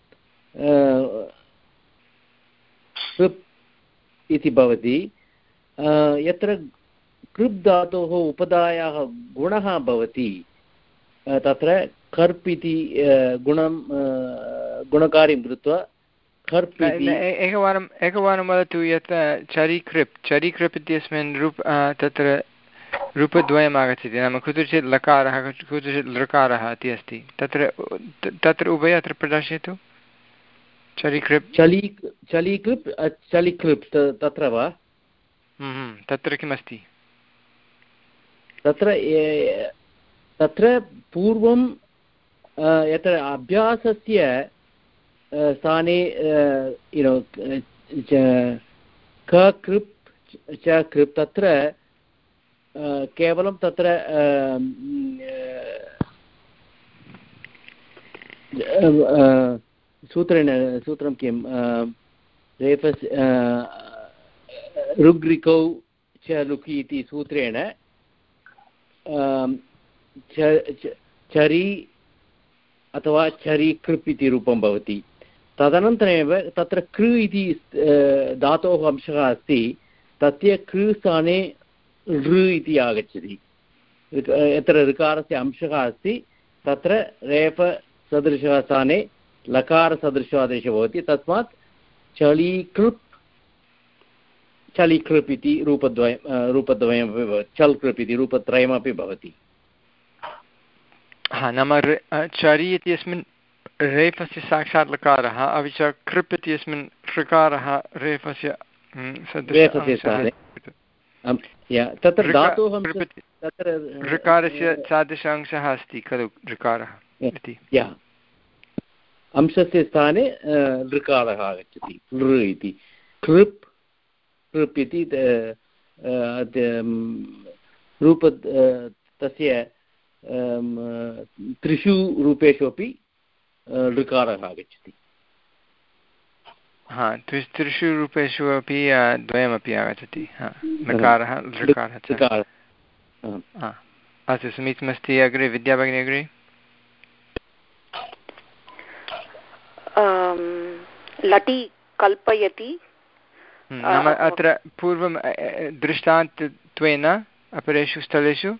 [SPEAKER 7] कृप् इति भवति। यत्र कृप् धातोः उपधायाः गुणः भवति तत्र कर्प् इति गुणं गुणकार्यं कृत्वा कर्प् इति।
[SPEAKER 1] एकवारम् एकवारं वदतु यत् चरि कृप् चरि कृप् इत्यस्मिन् रूप तत्र रूपद्वयम् आगच्छति नाम कुत्रचित् लकारः कुत्रचित् लकारः इति अस्ति तत्र तत्र उभयत्र प्रदर्शयतु चलिकृप्
[SPEAKER 7] चली चलीकृप् चलिकृप् तत्र वा
[SPEAKER 1] तत्र किमस्ति
[SPEAKER 7] तत्र तत्र पूर्वं यत्र अभ्यासस्य स्थाने युनो क कृप् च कृप् तत्र केवलं तत्र सूत्रेण सूत्रं किं रेफस् ऋग्रिकौ च लुकि इति सूत्रेण चरि अथवा चरि कृप् इति रूपं भवति तदनन्तरमेव तत्र कृ इति धातोः अंशः अस्ति तस्य कृ स्थाने ऋ इति आगच्छति यत्र ऋकारस्य अंशः अस्ति तत्र रेफसदृशः स्थाने लकारसदृशादेशः भवति तस्मात् चलीकृप् चलिकृप् इति रूपद्वयं रूपद्वयमपि भवति चल्कृप् इति रूपत्रयमपि भवति
[SPEAKER 1] हा नाम चरि इत्यस्मिन् रेफस्य साक्षात् लकारः अपि च कृप् इत्यस्मिन् ऋकारः रेफस्य
[SPEAKER 7] तत्र धातोः
[SPEAKER 1] ऋकारस्य सादृश अंशः अस्ति खलु ऋकारः इति
[SPEAKER 7] अंशस्य स्थाने ऋकारः आगच्छति लृ इति कृप् कृप् इति रूप तस्य त्रिषु रूपेषु अपि ऋकारः आगच्छति
[SPEAKER 1] हा त्रिषु रूपेषु अपि द्वयमपि आगच्छति ऋकारः ऋकारः च अस्तु समीचीनमस्ति अग्रे विद्या भगिनी अग्रे
[SPEAKER 6] लटि कल्पयति
[SPEAKER 1] नाम अत्र पूर्वं दृष्टान्तत्वेन अपरेषु स्थलेषु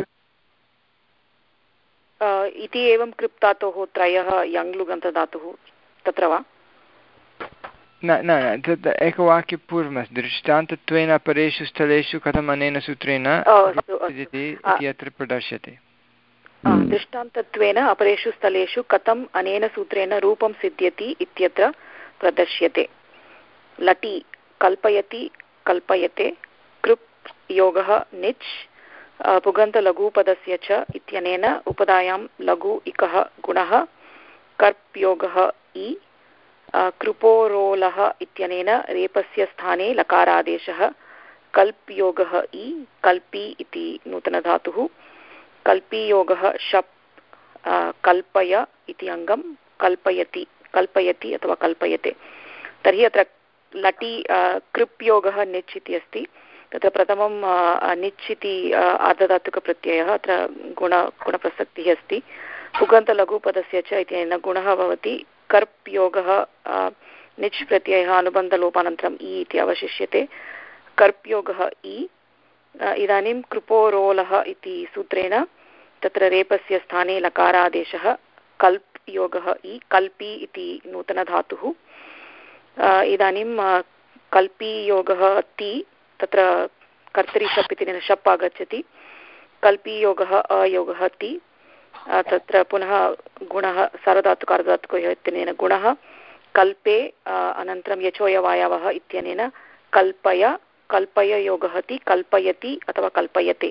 [SPEAKER 6] इति एवं कृप् धातोः त्रयः यङ्लुगन्तधातुः तत्र वा
[SPEAKER 1] न न तत् एकवाक्यपूर्वमस्ति दृष्टान्तत्वेन अपरेषु स्थलेषु कथम् अनेन सूत्रेण इति अत्र प्रदर्श्यते
[SPEAKER 6] दृष्टान्तत्वेन अपरेषु स्थलेषु कथम् अनेन सूत्रेण रूपं सिद्ध्यति इत्यत्र प्रदर्श्यते लटि कल्पयति कल्पयते कृप् योगः निच् पुगन्तलघुपदस्य च इत्यनेन उपधायां लघु इकः गुणः कर्प् योगः इ कृपोरोलः इत्यनेन रेपस्य स्थाने लकारादेशः कल्प् योगः इ कल्पि इति नूतनधातुः कल्पि योगः शप् कल्पय इति अङ्गं कल्पयति कल्पयति अथवा कल्पयते तर्हि अत्र लटि कृप् योगः निच् इति अस्ति तत्र प्रथमं निच् इति आर्धधातुकप्रत्ययः अत्र गुण गुणप्रसक्तिः अस्ति पुगन्तलघुपदस्य च इत्यनेन गुणः भवति कर्प् योगः निच् प्रत्ययः अनुबन्धलोपानन्तरम् इ इति अवशिष्यते कर्प् योगः इ इदानीं कृपोरोलः इति सूत्रेण तत्र रेपस्य स्थाने लकारादेशः कल्प् योगः इ कल्पि इति नूतनधातुः इदानीं कल्पि योगः ति तत्र कर्तरि शप् इति शप् आगच्छति कल्पि योगः अयोगः ति तत्र पुनः गुणः सार्वधातुकार्धधातुकयोः इत्यनेन गुणः कल्पे अनन्तरं यचोयवायवः इत्यनेन कल्पय कल्पय योगः ति कल्पयति अथवा कल्पयते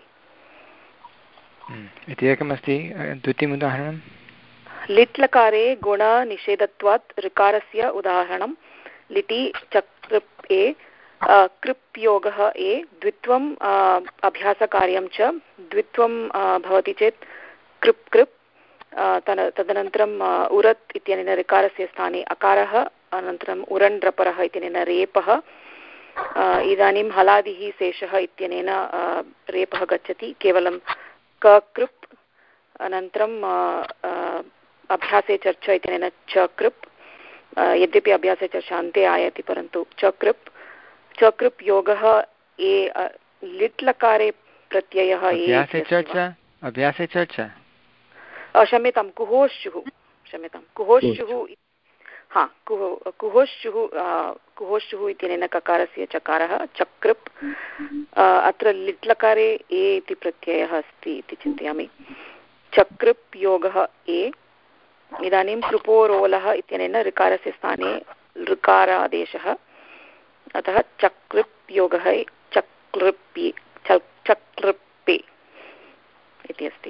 [SPEAKER 1] इति एकमस्ति द्वितीयम् उदाहरणं
[SPEAKER 6] लिट् लकारे गुणनिषेधत्वात् ऋकारस्य उदाहरणं लिटि चकृप् ए कृप् योगः ए द्वित्वम् अभ्यासकार्यं च द्वित्वं भवति चेत् कृप् कृप् तदनन्तरम् उरत् इत्यनेन ऋकारस्य स्थाने अकारः अनन्तरम् उरण् रपरः इत्यनेन रेपः इदानीं हलादिः शेषः इत्यनेन रेपः गच्छति केवलं क कृप् अनन्तरम् अभ्यासे चर्चा इत्यनेन च कृप् यद्यपि अभ्यासे चर्चा अन्ते आयाति परन्तु च कृप् च कृप् योगः ए लिट् लकारे प्रत्ययः
[SPEAKER 1] अभ्यासे चर्चा अभ्यासे चर्चा
[SPEAKER 6] क्षम्यतां कुहोश्चुः क्षम्यतां कुहोश्चुः हा कुहो कुहोश्चुः कुहोश्चुः इत्यनेन ककारस्य चकारः चकृप् अत्र लिट्लकारे ए इति प्रत्ययः अस्ति इति चिन्तयामि। चकृप् योगः ए। इदानीं कृपोरोलः इत्यनेन ऋकारस्य स्थाने ऋकारादेशः, अतः चकृप् योगः चकृप्ये चकृप्पे इति अस्ति।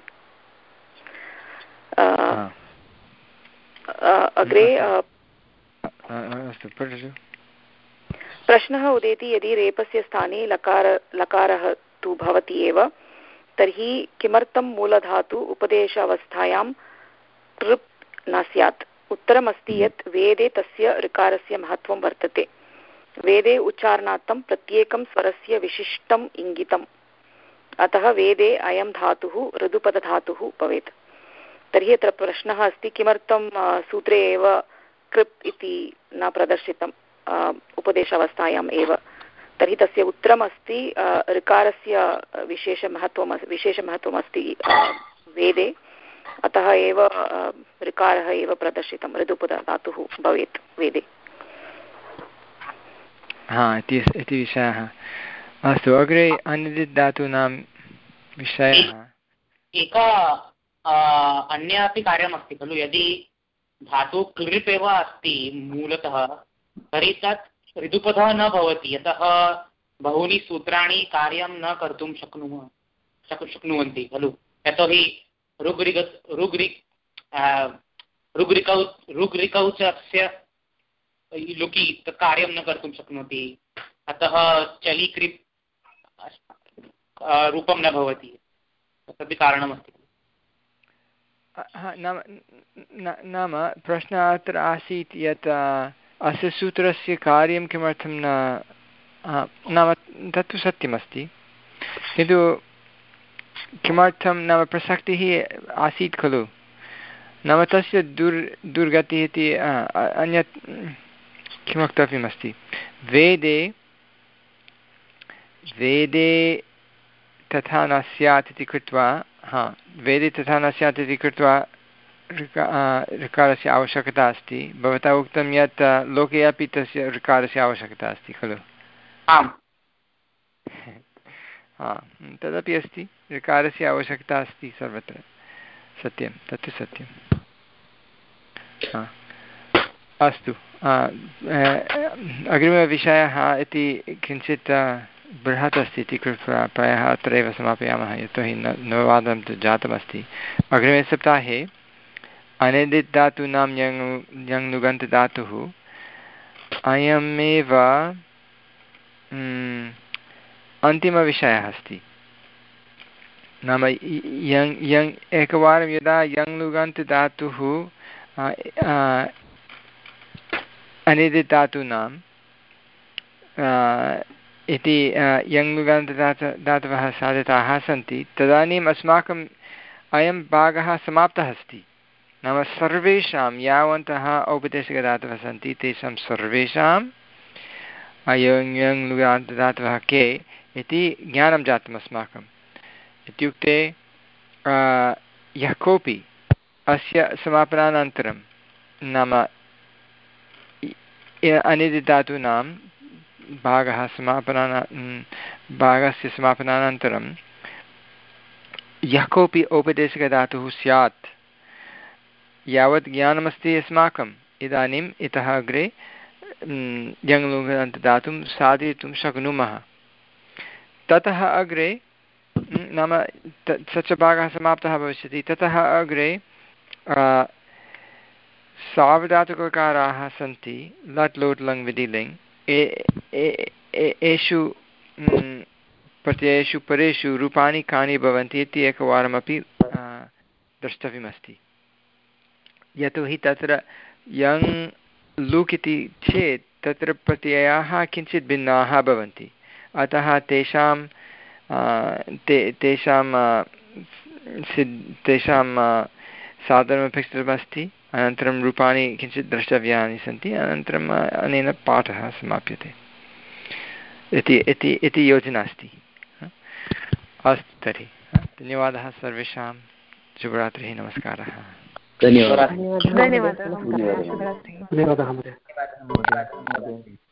[SPEAKER 6] अग्रे प्रश्नः उदेति, यदि रेपस्य स्थाने लकार लकारः तु भवति एव तर्हि किमर्थं मूलधातु उपदेशावस्थायां कृप् न स्यात्? उत्तरमस्ति यत् वेदे तस्य ऋकारस्य महत्त्वं वर्तते। वेदे उच्चारणार्थं प्रत्येकं स्वरस्य विशिष्टम् इङ्गितम्, अतः वेदे अयं धातुः ऋदुपदधातुः भवेत्। तर्हि अत्र प्रश्नः अस्ति, किमर्थं सूत्रे एव कृप् इति न प्रदर्शितम् उपदेशावस्थायाम् एव? तर्हि तस्य उत्तरमस्ति ऋकारस्य विशेषमहत्वम् विशेषमहत्वमस्ति वेदे, अतः एव ऋकारः एव प्रदर्शितं, ऋदुपदधातुः भवेत् वेदे।
[SPEAKER 1] हा इति विषयः। अस्तु, अग्रे अनिदित् धातूनां विषयः।
[SPEAKER 2] एका अन्य अपि कार्यमस्ति खलु, यदि धातु क्लिप् एव अस्ति मूलतः तर्हि तत् ऋदुपदः न भवति, यतः बहूनि सूत्राणि कार्यं न कर्तुं शक्नुमः शक् शक्नुवन्ति खलु। यतोहि ऋग् ऋग् ऋग् ऋग्ऋकौचस्य लुकि तत् कार्यं न कर्तुं शक्नोति, अतः चलि कृप् रूपं न भवति, तदपि कारणमस्ति।
[SPEAKER 1] नाम नाम प्रश्नः अत्र आसीत् यत् अस्य सूत्रस्य कार्यं किमर्थं न, नाम तत्तु सत्यमस्ति, किन्तु किमर्थं नाम प्रसक्तिः आसीत् खलु, नाम तस्य दुर् दुर्गतिः इति अन्यत् किं वक्तव्यमस्ति। वेदे वेदे तथा न स्यात् इति कृत्वा, हा वेदे तथा न स्यात् इति कृत्वा ऋकारस्य आवश्यकता अस्ति। भवता उक्तं यत् लोके अपि तस्य ऋकारस्य आवश्यकता अस्ति खलु।
[SPEAKER 2] आम्,
[SPEAKER 1] हा तदपि अस्ति, ऋकारस्य आवश्यकता अस्ति सर्वत्र, सत्यं, तत्तु सत्यं। अस्तु, अग्रिमविषयः इति किञ्चित् बृहत् अस्ति इति कृत्वा प्रायः अत्रैव समापयामः, यतोहि नववादनं तु जातमस्ति। अग्रिमे सप्ताहे अनिदित् धातूनां यङ् यङ् नुगन्तधातुः अयमेव अन्तिमविषयः अस्ति। नाम यङ् यङ् एकवारं यदा यङ् नुगन्तधातुः अनिदित् धातूनां इति यङ् नुगन्तधातु धातवः साधिताः सन्ति, तदानीम् अस्माकं अयं भागः समाप्तः अस्ति। नाम सर्वेषां यावन्तः औपदेशिकधातवः सन्ति तेषां सर्वेषाम् अयं यङ् नुगन्तधातवः के इति ज्ञानं जातम् अस्माकम्। इत्युक्ते यः कोऽपि अस्य समापनानन्तरं नाम अनिदित् धातूनां भागः समापना भागस्य समापनानन्तरं यः कोऽपि औपदेशिकधातुः स्यात्, यावत् ज्ञानमस्ति अस्माकम् इदानीम् इतः अग्रे यङ् नुगन्तधातुं साधयितुं शक्नुमः। ततः अग्रे नाम स च भागः समाप्तः भविष्यति। ततः अग्रे सार्वधातुककाराः सन्ति, लट् लोट् लङ् विधि लिङ्, एषु प्रत्ययेषु परेषु रूपाणि कानि भवन्ति इति एकवारमपि द्रष्टव्यमस्ति। यतोहि तत्र यङ् लुक् इति चेत् तत्र प्रत्ययाः किञ्चित् भिन्नाः भवन्ति, अतः तेषां ते तेषां सिद् तेषां साधनमपेक्षितमस्ति। अनन्तरं रूपाणि किञ्चित् द्रष्टव्यानि सन्ति, अनन्तरम् अनेन पाठः समाप्यते इति इति इति योजना अस्ति। अस्तु, तर्हि धन्यवादः सर्वेषां। शुभरात्रिः, नमस्कारः।
[SPEAKER 7] धन्यवादः।
[SPEAKER 5] धन्यवादः।
[SPEAKER 4] धन्यवादः।